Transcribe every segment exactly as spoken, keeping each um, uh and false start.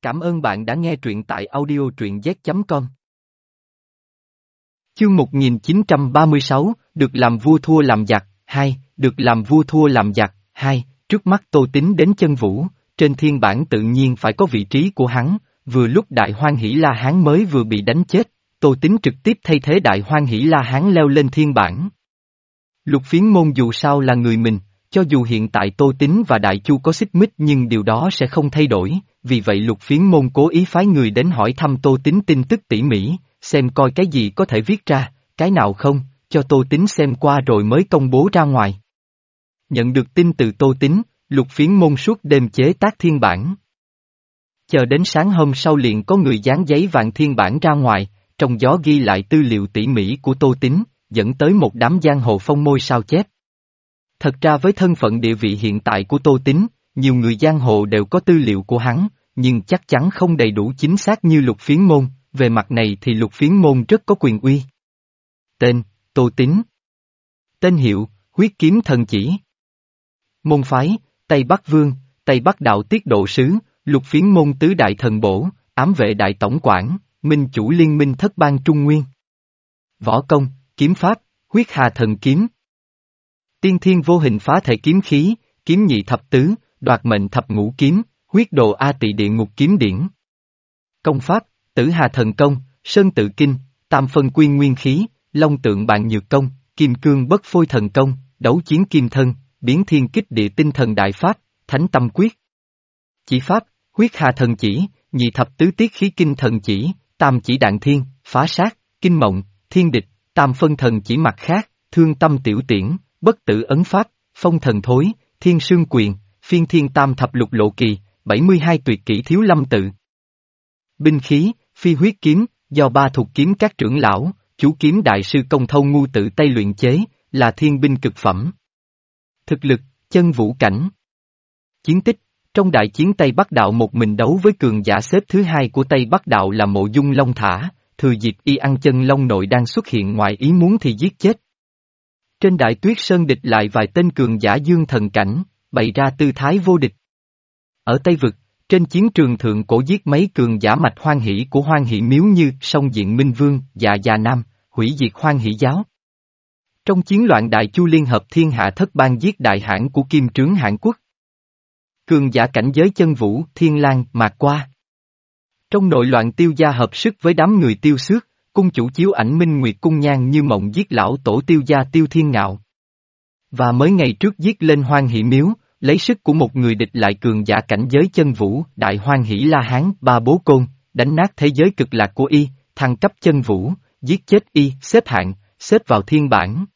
Cảm ơn bạn đã nghe truyện tại audio truyện z chấm com. Chương một nghìn chín trăm ba mươi sáu, được làm vua thua làm giặc, hai, được làm vua thua làm giặc, hai, trước mắt Tô Tín đến chân vũ, trên thiên bảng tự nhiên phải có vị trí của hắn, vừa lúc Đại Hoan Hỷ La Hán mới vừa bị đánh chết, Tô Tín trực tiếp thay thế Đại Hoan Hỷ La Hán leo lên thiên bảng. Lục Phiến Môn dù sao là người mình, cho dù hiện tại Tô Tín và Đại Chu có xích mích nhưng điều đó sẽ không thay đổi, vì vậy Lục Phiến Môn cố ý phái người đến hỏi thăm Tô Tín tin tức tỉ mỉ, xem coi cái gì có thể viết ra, cái nào không, cho Tô Tín xem qua rồi mới công bố ra ngoài. Nhận được tin từ Tô Tín, Lục Phiến Môn suốt đêm chế tác thiên bản. Chờ đến sáng hôm sau liền có người dán giấy vàng thiên bản ra ngoài, trong gió ghi lại tư liệu tỉ mỉ của Tô Tín, dẫn tới một đám giang hồ phong môi sao chép. Thật ra với thân phận địa vị hiện tại của Tô Tín, nhiều người giang hồ đều có tư liệu của hắn, nhưng chắc chắn không đầy đủ chính xác như Lục Phiến Môn, về mặt này thì Lục Phiến Môn rất có quyền uy. Tên, Tô Tín. Tên hiệu, Huyết Kiếm Thần Chỉ. Môn phái, Tây Bắc Vương, Tây Bắc Đạo Tiết Độ Sứ, Lục Phiến Môn Tứ Đại Thần Bổ, Ám Vệ Đại Tổng quản, Minh Chủ Liên Minh Thất Bang Trung Nguyên. Võ công, kiếm pháp, Huyết Hà Thần Kiếm. Tiên Thiên Vô Hình Phá Thể Kiếm Khí, Kiếm Nhị Thập Tứ, Đoạt Mệnh Thập Ngũ Kiếm, Huyết Đồ A Tỳ Địa Ngục Kiếm Điển. Công pháp, Tử Hà Thần Công, Sơn Tự Kinh, Tam Phân Quyên Nguyên Khí, Long Tượng Bàn Nhược Công, Kim Cương Bất Phôi Thần Công, Đấu Chiến Kim Thân, Biến Thiên Kích Địa Tinh Thần Đại Pháp, Thánh Tâm Quyết. Chỉ pháp, Huyết Hà Thần Chỉ, Nhị Thập Tứ Tiết Khí Kinh Thần Chỉ, Tam Chỉ Đạn Thiên, Phá Sát, Kinh Mộng, Thiên Địch, Tam Phân Thần Chỉ mặt khác, Thương Tâm Tiểu Tiễn, Bất Tử Ấn Pháp, Phong Thần Thối, Thiên Sương Quyền, Phiên Thiên Tam Thập Lục Lộ Kỳ, bảy mươi hai tuyệt kỹ Thiếu Lâm Tự. Binh khí, Phi Huyết Kiếm, do ba thuộc kiếm các trưởng lão, chú kiếm đại sư Công Thâu Ngu tự tay luyện chế, là thiên binh cực phẩm. Thực lực, chân vũ cảnh. Chiến tích, trong đại chiến Tây Bắc Đạo một mình đấu với cường giả xếp thứ hai của Tây Bắc Đạo là Mộ Dung Long Thả, thừa dịp y ăn chân Long Nội đang xuất hiện ngoài ý muốn thì giết chết. Trên Đại Tuyết Sơn địch lại vài tên cường giả dương thần cảnh, bày ra tư thái vô địch. Ở Tây Vực, trên chiến trường thượng cổ giết mấy cường giả mạch hoan hỷ của hoan hỷ miếu như Song Diện Minh Vương, Dạ Già Nam, hủy diệt hoan hỷ giáo. Trong chiến loạn Đại Chu liên hợp thiên hạ thất bang giết đại hãn của Kim Trướng Hãn Quốc. Cường giả cảnh giới chân vũ, Thiên Lang, Mạc Qua. Trong nội loạn Tiêu Gia hợp sức với đám người Tiêu Xước, cung chủ chiếu ảnh Minh Nguyệt Cung Nhan Như Mộng giết lão tổ Tiêu Gia Tiêu Thiên Ngạo. Và mới ngày trước giết lên hoan hỷ miếu, lấy sức của một người địch lại cường giả cảnh giới chân vũ, Đại Hoan Hỷ La Hán, Ba Bố Côn, đánh nát thế giới cực lạc của y, thăng cấp chân vũ, giết chết y, xếp hạng, xếp vào thiên bản.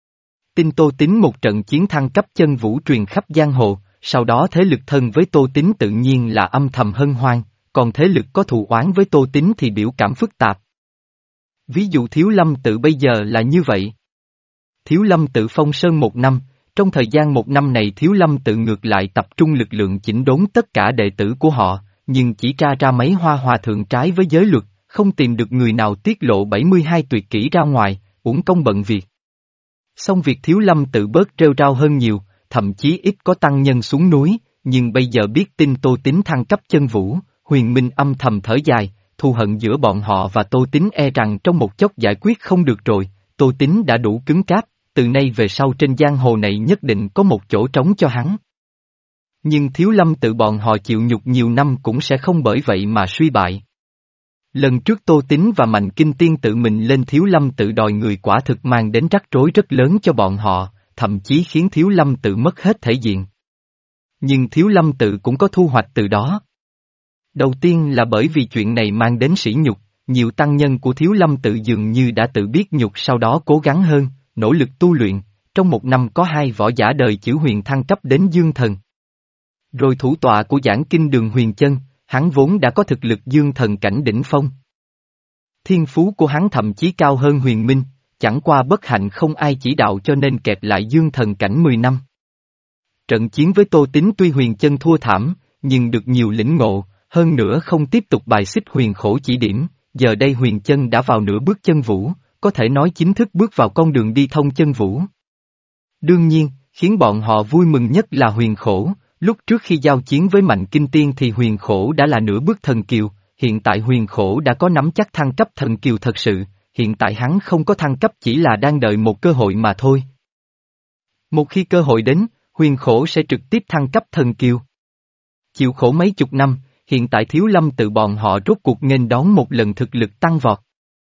Tin Tô Tín một trận chiến thăng cấp chân vũ truyền khắp giang hồ, sau đó thế lực thân với Tô Tín tự nhiên là âm thầm hân hoan, còn thế lực có thù oán với Tô Tín thì biểu cảm phức tạp. Ví dụ Thiếu Lâm Tự bây giờ là như vậy. Thiếu Lâm Tự phong sơn một năm, trong thời gian một năm này Thiếu Lâm Tự ngược lại tập trung lực lượng chỉnh đốn tất cả đệ tử của họ, nhưng chỉ tra ra mấy hoa hòa thượng trái với giới luật, không tìm được người nào tiết lộ bảy mươi hai tuyệt kỹ ra ngoài, uổng công bận việc. Xong việc Thiếu Lâm Tự bớt rêu rao hơn nhiều, thậm chí ít có tăng nhân xuống núi, nhưng bây giờ biết tin Tô Tín thăng cấp chân vũ, Huyền Minh âm thầm thở dài, thù hận giữa bọn họ và Tô Tín e rằng trong một chốc giải quyết không được rồi, Tô Tín đã đủ cứng cáp, từ nay về sau trên giang hồ này nhất định có một chỗ trống cho hắn. Nhưng Thiếu Lâm Tự bọn họ chịu nhục nhiều năm cũng sẽ không bởi vậy mà suy bại. Lần trước Tô Tín và Mạnh Kinh Tiên tự mình lên Thiếu Lâm Tự đòi người quả thực mang đến rắc rối rất lớn cho bọn họ, thậm chí khiến Thiếu Lâm Tự mất hết thể diện. Nhưng Thiếu Lâm Tự cũng có thu hoạch từ đó. Đầu tiên là bởi vì chuyện này mang đến sỉ nhục, nhiều tăng nhân của Thiếu Lâm Tự dường như đã tự biết nhục sau đó cố gắng hơn, nỗ lực tu luyện, trong một năm có hai võ giả đời chữ huyền thăng cấp đến dương thần. Rồi thủ tọa của giảng kinh Đường Huyền Chân, hắn vốn đã có thực lực dương thần cảnh đỉnh phong. Thiên phú của hắn thậm chí cao hơn Huyền Minh, chẳng qua bất hạnh không ai chỉ đạo cho nên kẹt lại dương thần cảnh mười năm. Trận chiến với Tô Tín tuy Huyền Chân thua thảm, nhưng được nhiều lĩnh ngộ, hơn nữa không tiếp tục bài xích Huyền Khổ chỉ điểm, giờ đây Huyền Chân đã vào nửa bước chân vũ, có thể nói chính thức bước vào con đường đi thông chân vũ. Đương nhiên, khiến bọn họ vui mừng nhất là Huyền Khổ, lúc trước khi giao chiến với Mạnh Kinh Tiên thì Huyền Khổ đã là nửa bước thần kiều, hiện tại Huyền Khổ đã có nắm chắc thăng cấp thần kiều thật sự, hiện tại hắn không có thăng cấp chỉ là đang đợi một cơ hội mà thôi. Một khi cơ hội đến, Huyền Khổ sẽ trực tiếp thăng cấp thần kiều. Chịu khổ mấy chục năm, hiện tại Thiếu Lâm tự bọn họ rốt cuộc nghênh đón một lần thực lực tăng vọt.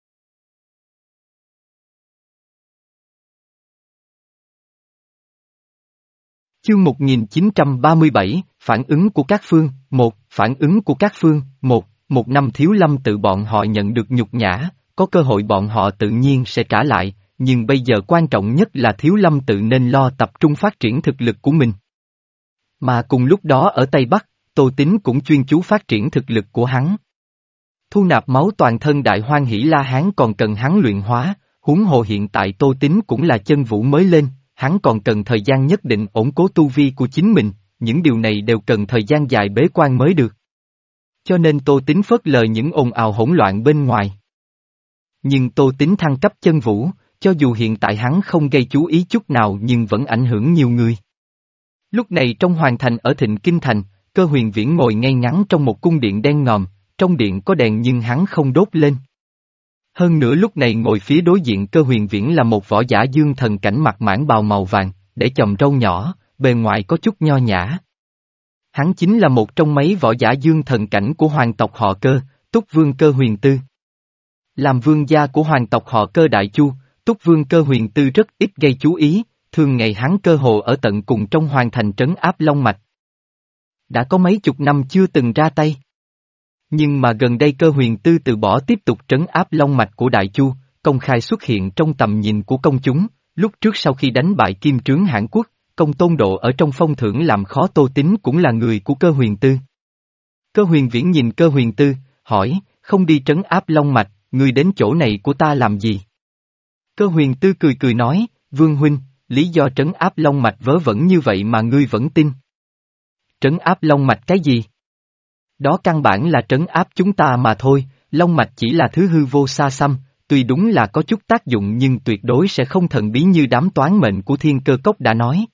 Chương một nghìn chín trăm ba mươi bảy, phản ứng của các phương, một, phản ứng của các phương, một, một năm Thiếu Lâm tự bọn họ nhận được nhục nhã, có cơ hội bọn họ tự nhiên sẽ trả lại, nhưng bây giờ quan trọng nhất là Thiếu Lâm tự nên lo tập trung phát triển thực lực của mình. Mà cùng lúc đó ở Tây Bắc, Tô Tín cũng chuyên chú phát triển thực lực của hắn. Thu nạp máu toàn thân Đại Hoan Hỷ La Hán còn cần hắn luyện hóa, huống hồ hiện tại Tô Tín cũng là chân vũ mới lên, hắn còn cần thời gian nhất định ổn cố tu vi của chính mình, những điều này đều cần thời gian dài bế quan mới được. Cho nên Tô Tín phớt lờ những ồn ào hỗn loạn bên ngoài. Nhưng Tô Tín thăng cấp chân vũ, cho dù hiện tại hắn không gây chú ý chút nào nhưng vẫn ảnh hưởng nhiều người. Lúc này trong hoàng thành ở Thịnh Kinh Thành, Cơ Huyền Viễn ngồi ngay ngắn trong một cung điện đen ngòm, trong điện có đèn nhưng hắn không đốt lên. Hơn nữa lúc này ngồi phía đối diện Cơ Huyền Viễn là một võ giả dương thần cảnh mặc mãng bào màu vàng, để chòm râu nhỏ, bề ngoài có chút nho nhã. Hắn chính là một trong mấy võ giả dương thần cảnh của hoàng tộc họ Cơ, Túc Vương Cơ Huyền Tư. Làm vương gia của hoàng tộc họ Cơ Đại Chu, Túc Vương Cơ Huyền Tư rất ít gây chú ý, thường ngày hắn cơ hồ ở tận cùng trong hoàng thành trấn áp Long Mạch. Đã có mấy chục năm chưa từng ra tay. Nhưng mà gần đây Cơ Huyền Tư từ bỏ tiếp tục trấn áp Long Mạch của Đại Chu, công khai xuất hiện trong tầm nhìn của công chúng, lúc trước sau khi đánh bại Kim Trướng Hãn Quốc, Công Tôn Độ ở trong phong thưởng làm khó Tô Tín cũng là người của Cơ Huyền Tư. Cơ Huyền Viễn nhìn Cơ Huyền Tư, hỏi, không đi trấn áp Long Mạch, ngươi đến chỗ này của ta làm gì? Cơ Huyền Tư cười cười nói, Vương Huynh, lý do trấn áp Long Mạch vớ vẩn như vậy mà ngươi vẫn tin. Trấn áp Long Mạch cái gì? Đó căn bản là trấn áp chúng ta mà thôi, Long Mạch chỉ là thứ hư vô xa xăm, tuy đúng là có chút tác dụng nhưng tuyệt đối sẽ không thần bí như đám toán mệnh của Thiên Cơ Cốc đã nói.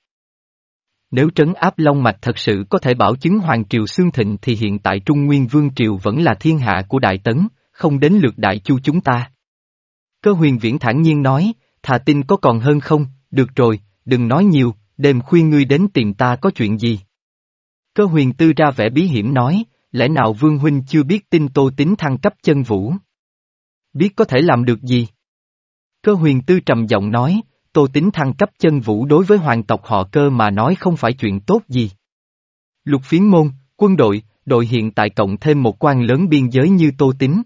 Nếu trấn áp Long Mạch thật sự có thể bảo chứng Hoàng Triều xương thịnh thì hiện tại Trung Nguyên Vương Triều vẫn là thiên hạ của Đại Tấn, không đến lượt Đại Chu chúng ta. Cơ Huyền Viễn thản nhiên nói, thà tin có còn hơn không, được rồi, đừng nói nhiều, đêm khuya ngươi đến tìm ta có chuyện gì? Cơ Huyền Tư ra vẻ bí hiểm nói, lẽ nào Vương Huynh chưa biết tin Tô Tín thăng cấp chân vũ? Biết có thể làm được gì? Cơ Huyền Tư trầm giọng nói, Tô Tín thăng cấp chân vũ đối với hoàng tộc họ Cơ mà nói không phải chuyện tốt gì. Lục Phiến môn, quân đội, đội hiện tại cộng thêm một quan lớn biên giới như Tô Tín.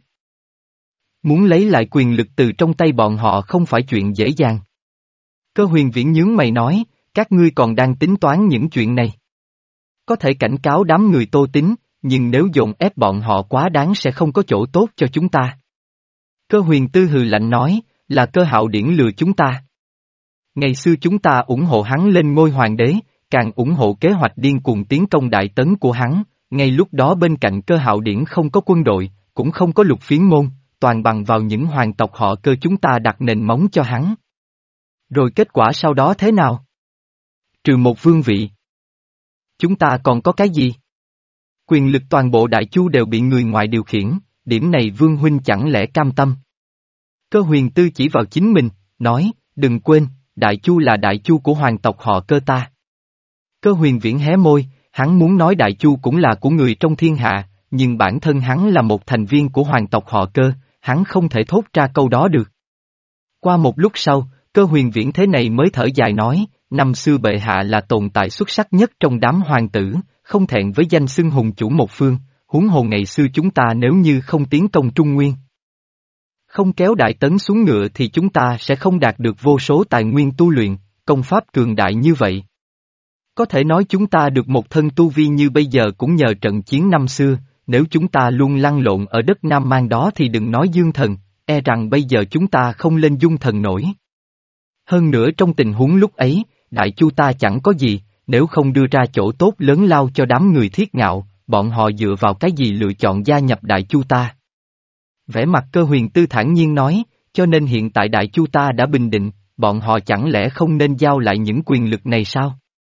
Muốn lấy lại quyền lực từ trong tay bọn họ không phải chuyện dễ dàng. Cơ Huyền Viễn nhướng mày nói, các ngươi còn đang tính toán những chuyện này. Có thể cảnh cáo đám người Tô Tín, nhưng nếu dồn ép bọn họ quá đáng sẽ không có chỗ tốt cho chúng ta. Cơ Huyền Tư hừ lạnh nói, là Cơ Hạo Điển lừa chúng ta. Ngày xưa chúng ta ủng hộ hắn lên ngôi hoàng đế, càng ủng hộ kế hoạch điên cuồng tiến công Đại Tấn của hắn, ngay lúc đó bên cạnh Cơ Hạo Điển không có quân đội, cũng không có Lục Phiến môn, toàn bằng vào những hoàng tộc họ Cơ chúng ta đặt nền móng cho hắn. Rồi kết quả sau đó thế nào? Trừ một vương vị. Chúng ta còn có cái gì? Quyền lực toàn bộ Đại Chu đều bị người ngoài điều khiển, điểm này Vương Huynh chẳng lẽ cam tâm? Cơ Huyền Tư chỉ vào chính mình, nói, đừng quên, Đại Chu là Đại Chu của hoàng tộc họ Cơ ta. Cơ Huyền Viễn hé môi, hắn muốn nói Đại Chu cũng là của người trong thiên hạ, nhưng bản thân hắn là một thành viên của hoàng tộc họ Cơ, hắn không thể thốt ra câu đó được. Qua một lúc sau, Cơ Huyền Viễn thế này mới thở dài nói, năm xưa bệ hạ là tồn tại xuất sắc nhất trong đám hoàng tử, không thẹn với danh xưng hùng chủ một phương, huống hồ ngày xưa chúng ta nếu như không tiến công Trung Nguyên. Không kéo Đại Tấn xuống ngựa thì chúng ta sẽ không đạt được vô số tài nguyên tu luyện, công pháp cường đại như vậy. Có thể nói chúng ta được một thân tu vi như bây giờ cũng nhờ trận chiến năm xưa, nếu chúng ta luôn lăn lộn ở đất Nam Man đó thì đừng nói dương thần, e rằng bây giờ chúng ta không lên dung thần nổi. Hơn nữa trong tình huống lúc ấy, Đại Chu ta chẳng có gì, nếu không đưa ra chỗ tốt lớn lao cho đám người Thiết Ngạo, bọn họ dựa vào cái gì lựa chọn gia nhập Đại Chu ta? Vẻ mặt Cơ Huyền Tư thản nhiên nói, cho nên hiện tại Đại Chu ta đã bình định, bọn họ chẳng lẽ không nên giao lại những quyền lực này sao?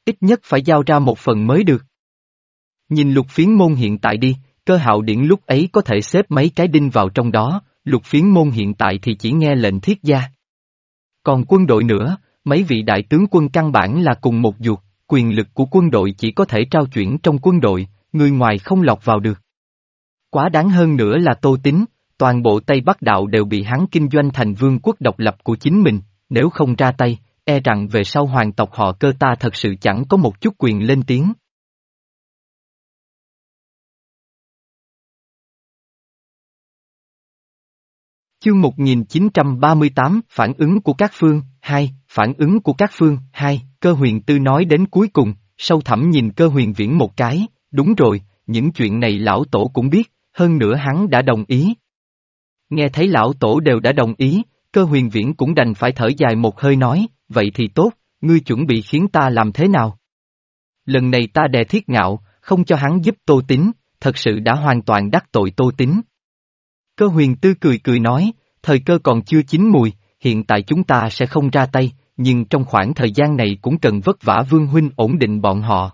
Ít nhất phải giao ra một phần mới được. Nhìn lục phiến môn hiện tại đi, cơ hạo điển lúc ấy có thể xếp mấy cái đinh vào trong đó, lục phiến môn hiện tại thì chỉ nghe lệnh thiết gia. Còn quân đội nữa, mấy vị đại tướng quân căn bản là cùng một ruột, quyền lực của quân đội chỉ có thể trao chuyển trong quân đội, người ngoài không lọt vào được. Quá đáng hơn nữa là Tô Tín, toàn bộ Tây Bắc Đạo đều bị hắn kinh doanh thành vương quốc độc lập của chính mình, nếu không ra tay, e rằng về sau hoàng tộc họ Cơ ta thật sự chẳng có một chút quyền lên tiếng. Chương một nghìn chín trăm ba mươi tám Phản ứng của các phương, hai, phản ứng của các phương, hai, Cơ Huyền Tư nói đến cuối cùng, sâu thẳm nhìn Cơ Huyền Viễn một cái, đúng rồi, những chuyện này lão tổ cũng biết, hơn nữa hắn đã đồng ý. Nghe thấy lão tổ đều đã đồng ý, Cơ Huyền Viễn cũng đành phải thở dài một hơi nói, vậy thì tốt, ngươi chuẩn bị khiến ta làm thế nào? Lần này ta đè Thiết Ngạo, không cho hắn giúp Tô Tín, thật sự đã hoàn toàn đắc tội Tô Tín. Cơ Huyền Tư cười cười nói, thời cơ còn chưa chín mùi, hiện tại chúng ta sẽ không ra tay, nhưng trong khoảng thời gian này cũng cần vất vả Vương huynh ổn định bọn họ.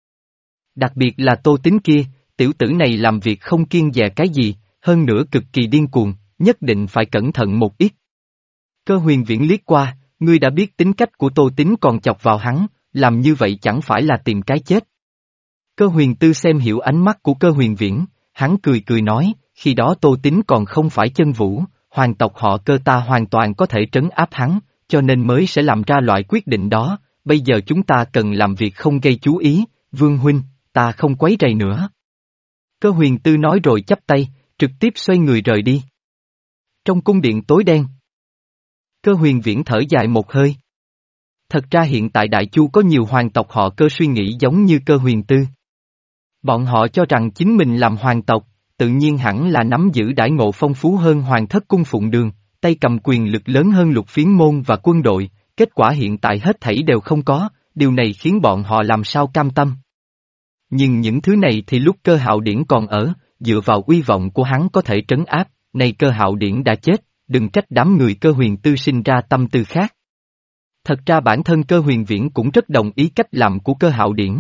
Đặc biệt là Tô Tín kia, tiểu tử này làm việc không kiêng dè cái gì, hơn nữa cực kỳ điên cuồng, nhất định phải cẩn thận một ít. Cơ Huyền Viễn liếc qua, ngươi đã biết tính cách của Tô Tín còn chọc vào hắn, làm như vậy chẳng phải là tìm cái chết. Cơ Huyền Tư xem hiểu ánh mắt của Cơ Huyền Viễn, hắn cười cười nói, khi đó Tô Tín còn không phải chân vũ, hoàng tộc họ Cơ ta hoàn toàn có thể trấn áp hắn, cho nên mới sẽ làm ra loại quyết định đó, bây giờ chúng ta cần làm việc không gây chú ý, Vương huynh, ta không quấy rầy nữa. Cơ Huyền Tư nói rồi chắp tay, trực tiếp xoay người rời đi. Trong cung điện tối đen, Cơ Huyền Viễn thở dài một hơi. Thật ra hiện tại Đại Chu có nhiều hoàng tộc họ Cơ suy nghĩ giống như Cơ Huyền Tư. Bọn họ cho rằng chính mình làm hoàng tộc, tự nhiên hẳn là nắm giữ đãi ngộ phong phú hơn hoàng thất cung phụng đường, tay cầm quyền lực lớn hơn lục phiến môn và quân đội, kết quả hiện tại hết thảy đều không có, điều này khiến bọn họ làm sao cam tâm. Nhưng những thứ này thì lúc Cơ Hạo Điển còn ở, dựa vào uy vọng của hắn có thể trấn áp, nay Cơ Hạo Điển đã chết, đừng trách đám người Cơ Huyền Tư sinh ra tâm tư khác. Thật ra bản thân Cơ Huyền Viễn cũng rất đồng ý cách làm của Cơ Hạo Điển.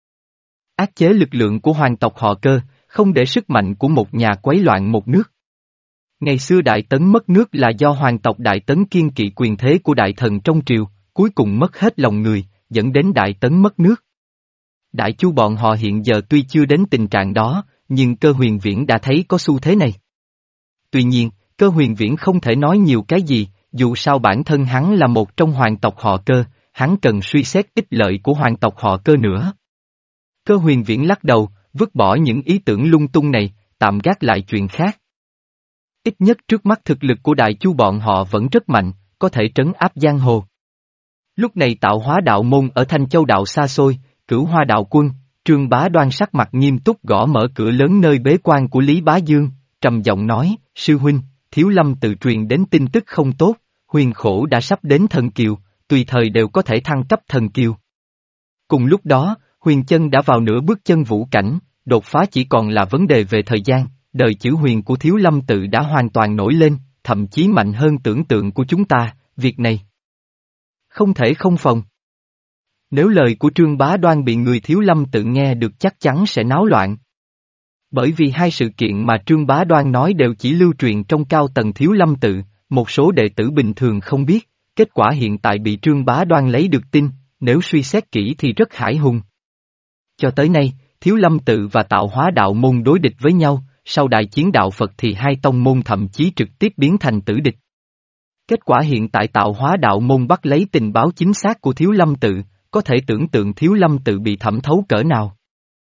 Áp chế lực lượng của hoàng tộc họ Cơ, không để sức mạnh của một nhà quấy loạn một nước. Ngày xưa Đại Tấn mất nước là do hoàng tộc Đại Tấn kiêng kỵ quyền thế của đại thần trong triều, cuối cùng mất hết lòng người, dẫn đến Đại Tấn mất nước. Đại Chu bọn họ hiện giờ tuy chưa đến tình trạng đó, nhưng Cơ Huyền Viễn đã thấy có xu thế này. Tuy nhiên, Cơ Huyền Viễn không thể nói nhiều cái gì, dù sao bản thân hắn là một trong hoàng tộc họ Cơ, hắn cần suy xét ích lợi của hoàng tộc họ Cơ nữa. Cơ Huyền Viễn lắc đầu, vứt bỏ những ý tưởng lung tung này, tạm gác lại chuyện khác. Ít nhất trước mắt thực lực của Đại Chu bọn họ vẫn rất mạnh, có thể trấn áp giang hồ. Lúc này Tạo Hóa đạo môn ở Thanh Châu đạo xa xôi, Cửu Hoa đạo quân, Trương Bá Đoan sắc mặt nghiêm túc gõ mở cửa lớn nơi bế quan của Lý Bá Dương, trầm giọng nói, sư huynh, Thiếu Lâm tự truyền đến tin tức không tốt, Huyền Khổ đã sắp đến thần kiều, tùy thời đều có thể thăng cấp thần kiều. Cùng lúc đó, Huyền Chân đã vào nửa bước chân vũ cảnh, đột phá chỉ còn là vấn đề về thời gian, đời chữ huyền của Thiếu Lâm tự đã hoàn toàn nổi lên, thậm chí mạnh hơn tưởng tượng của chúng ta, việc này không thể không phòng. Nếu lời của Trương Bá Đoan bị người Thiếu Lâm tự nghe được chắc chắn sẽ náo loạn. Bởi vì hai sự kiện mà Trương Bá Đoan nói đều chỉ lưu truyền trong cao tầng Thiếu Lâm tự, một số đệ tử bình thường không biết, kết quả hiện tại bị Trương Bá Đoan lấy được tin, nếu suy xét kỹ thì rất hãi hùng. Cho tới nay, Thiếu Lâm tự và Tạo Hóa đạo môn đối địch với nhau, sau đại chiến đạo Phật thì hai tông môn thậm chí trực tiếp biến thành tử địch. Kết quả hiện tại Tạo Hóa đạo môn bắt lấy tình báo chính xác của Thiếu Lâm tự, có thể tưởng tượng Thiếu Lâm tự bị thẩm thấu cỡ nào.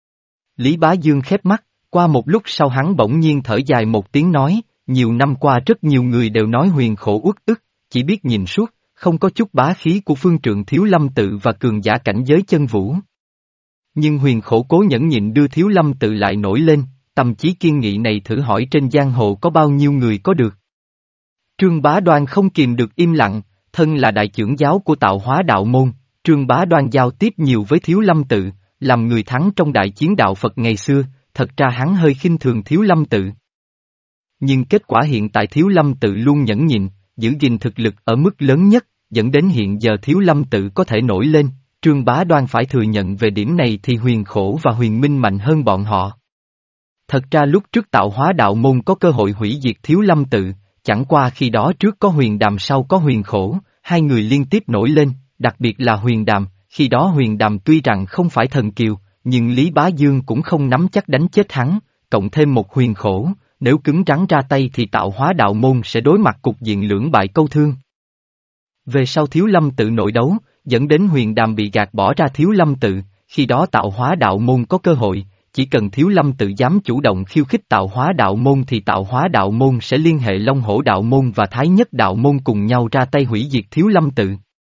Lý Bá Dương khép mắt, qua một lúc sau hắn bỗng nhiên thở dài một tiếng nói, nhiều năm qua rất nhiều người đều nói Huyền Khổ uất ức, chỉ biết nhìn suốt, không có chút bá khí của phương trượng Thiếu Lâm tự và cường giả cảnh giới chân vũ. Nhưng Huyền Khổ cố nhẫn nhịn đưa Thiếu Lâm tự lại nổi lên, tâm chí kiên nghị này thử hỏi trên giang hồ có bao nhiêu người có được. Trương Bá Đoan không kìm được im lặng, thân là đại trưởng giáo của Tạo Hóa đạo môn, Trương Bá Đoan giao tiếp nhiều với Thiếu Lâm tự, làm người thắng trong đại chiến đạo Phật ngày xưa, thật ra hắn hơi khinh thường Thiếu Lâm tự. Nhưng kết quả hiện tại Thiếu Lâm tự luôn nhẫn nhịn, giữ gìn thực lực ở mức lớn nhất, dẫn đến hiện giờ Thiếu Lâm tự có thể nổi lên, Trương Bá Đoan phải thừa nhận về điểm này thì Huyền Khổ và Huyền Minh mạnh hơn bọn họ. Thật ra lúc trước tạo hóa đạo môn có cơ hội hủy diệt Thiếu Lâm tự, chẳng qua khi đó trước có Huyền Đàm sau có Huyền Khổ, hai người liên tiếp nổi lên, đặc biệt là Huyền Đàm, khi đó Huyền Đàm tuy rằng không phải thần kiều, nhưng Lý Bá Dương cũng không nắm chắc đánh chết hắn, cộng thêm một Huyền Khổ, nếu cứng rắn ra tay thì tạo hóa đạo môn sẽ đối mặt cục diện lưỡng bại câu thương. Về sau Thiếu Lâm tự nội đấu, dẫn đến Huyền Đàm bị gạt bỏ ra Thiếu Lâm tự, khi đó tạo hóa đạo môn có cơ hội, chỉ cần Thiếu Lâm tự dám chủ động khiêu khích tạo hóa đạo môn thì tạo hóa đạo môn sẽ liên hệ Long Hổ đạo môn và Thái Nhất đạo môn cùng nhau ra tay hủy diệt Thiếu Lâm tự.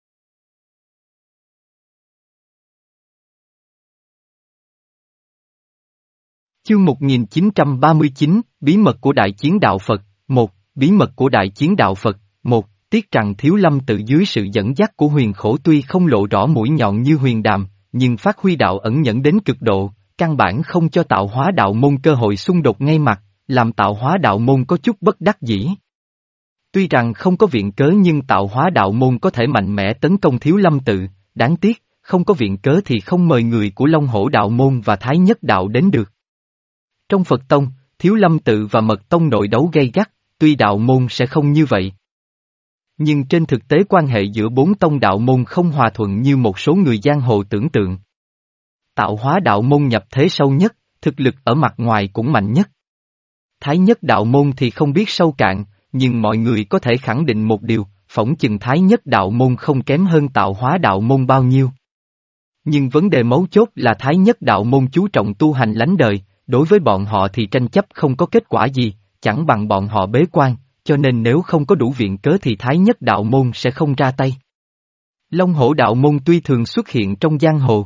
Chương một nghìn chín trăm ba mươi chín, Bí mật của Đại chiến Đạo Phật, một. Bí mật của Đại chiến Đạo Phật, một. Tiếc rằng Thiếu Lâm tự dưới sự dẫn dắt của Huyền Khổ tuy không lộ rõ mũi nhọn như Huyền Đàm, nhưng phát huy đạo ẩn nhẫn đến cực độ, căn bản không cho tạo hóa đạo môn cơ hội xung đột ngay mặt, làm tạo hóa đạo môn có chút bất đắc dĩ. Tuy rằng không có viện cớ nhưng tạo hóa đạo môn có thể mạnh mẽ tấn công Thiếu Lâm tự, đáng tiếc, không có viện cớ thì không mời người của Long Hổ đạo môn và Thái Nhất đạo đến được. Trong Phật tông, Thiếu Lâm tự và Mật tông nội đấu gay gắt, tuy đạo môn sẽ không như vậy. Nhưng trên thực tế quan hệ giữa bốn tông đạo môn không hòa thuận như một số người giang hồ tưởng tượng. Tạo hóa đạo môn nhập thế sâu nhất, thực lực ở mặt ngoài cũng mạnh nhất. Thái Nhất đạo môn thì không biết sâu cạn, nhưng mọi người có thể khẳng định một điều, phỏng chừng Thái Nhất đạo môn không kém hơn tạo hóa đạo môn bao nhiêu. Nhưng vấn đề mấu chốt là Thái Nhất đạo môn chú trọng tu hành lánh đời, đối với bọn họ thì tranh chấp không có kết quả gì, chẳng bằng bọn họ bế quan, cho nên nếu không có đủ viện cớ thì Thái Nhất đạo môn sẽ không ra tay. Long Hổ đạo môn tuy thường xuất hiện trong giang hồ,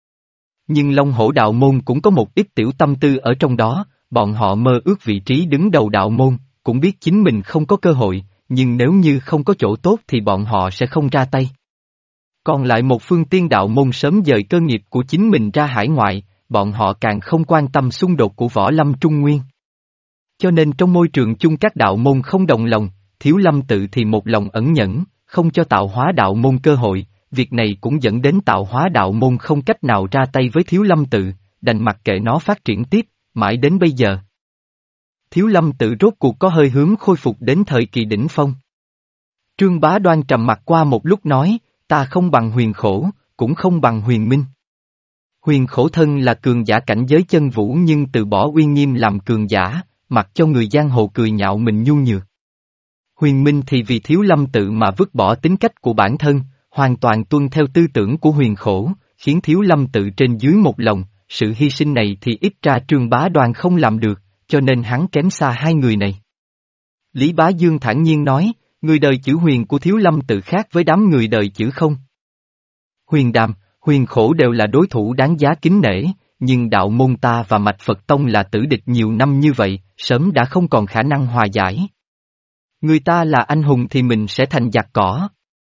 nhưng Long Hổ đạo môn cũng có một ít tiểu tâm tư ở trong đó, bọn họ mơ ước vị trí đứng đầu đạo môn, cũng biết chính mình không có cơ hội, nhưng nếu như không có chỗ tốt thì bọn họ sẽ không ra tay. Còn lại một phương Tiên đạo môn sớm dời cơ nghiệp của chính mình ra hải ngoại, bọn họ càng không quan tâm xung đột của võ lâm Trung Nguyên. Cho nên trong môi trường chung các đạo môn không đồng lòng, Thiếu Lâm tự thì một lòng ẩn nhẫn, không cho tạo hóa đạo môn cơ hội, việc này cũng dẫn đến tạo hóa đạo môn không cách nào ra tay với Thiếu Lâm tự, đành mặc kệ nó phát triển tiếp, mãi đến bây giờ. Thiếu Lâm tự rốt cuộc có hơi hướng khôi phục đến thời kỳ đỉnh phong. Trương Bá Đoan trầm mặt qua một lúc nói, ta không bằng Huyền Khổ, cũng không bằng Huyền Minh. Huyền Khổ thân là cường giả cảnh giới chân vũ nhưng từ bỏ uy nghiêm làm cường giả, mặc cho người giang hồ cười nhạo mình nhu nhược. Huyền Minh thì vì Thiếu Lâm tự mà vứt bỏ tính cách của bản thân, hoàn toàn tuân theo tư tưởng của Huyền Khổ, khiến Thiếu Lâm tự trên dưới một lòng, sự hy sinh này thì ít ra Trương Bá Đoan không làm được, cho nên hắn kém xa hai người này. Lý Bá Dương thản nhiên nói, người đời chữ Huyền của Thiếu Lâm tự khác với đám người đời chữ Không. Huyền Đàm, Huyền Khổ đều là đối thủ đáng giá kính nể, nhưng đạo môn ta và Mạch Phật Tông là tử địch nhiều năm như vậy, sớm đã không còn khả năng hòa giải. Người ta là anh hùng thì mình sẽ thành giặc cỏ.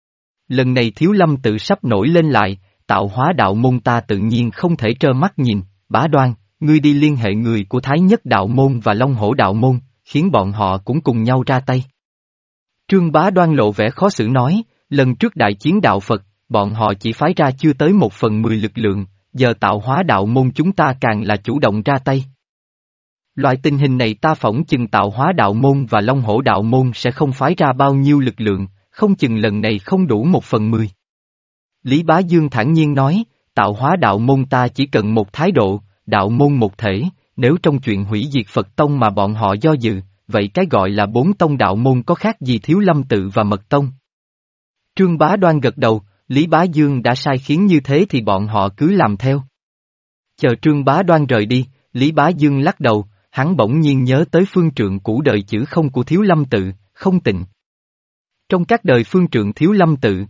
Lần này Thiếu Lâm tự sắp nổi lên lại, tạo hóa đạo môn ta tự nhiên không thể trơ mắt nhìn, Bá Đoan, ngươi đi liên hệ người của Thái Nhất đạo môn và Long Hổ đạo môn, khiến bọn họ cũng cùng nhau ra tay. Trương Bá Đoan lộ vẻ khó xử nói, lần trước đại chiến đạo Phật, bọn họ chỉ phái ra chưa tới một phần mười lực lượng, giờ tạo hóa đạo môn chúng ta càng là chủ động ra tay. Loại tình hình này ta phỏng chừng tạo hóa đạo môn và Long Hổ đạo môn sẽ không phái ra bao nhiêu lực lượng, không chừng lần này không đủ một phần mười. Lý Bá Dương thản nhiên nói, tạo hóa đạo môn ta chỉ cần một thái độ, đạo môn một thể, nếu trong chuyện hủy diệt Phật tông mà bọn họ do dự, vậy cái gọi là bốn tông đạo môn có khác gì Thiếu Lâm tự và Mật tông? Trương Bá Đoan gật đầu, Lý Bá Dương đã sai khiến như thế thì bọn họ cứ làm theo. Chờ Trương Bá Đoan rời đi, Lý Bá Dương lắc đầu, hắn bỗng nhiên nhớ tới phương trượng cũ đời chữ Không của Thiếu Lâm tự, Không Tịnh. Trong các đời phương trượng Thiếu Lâm tự,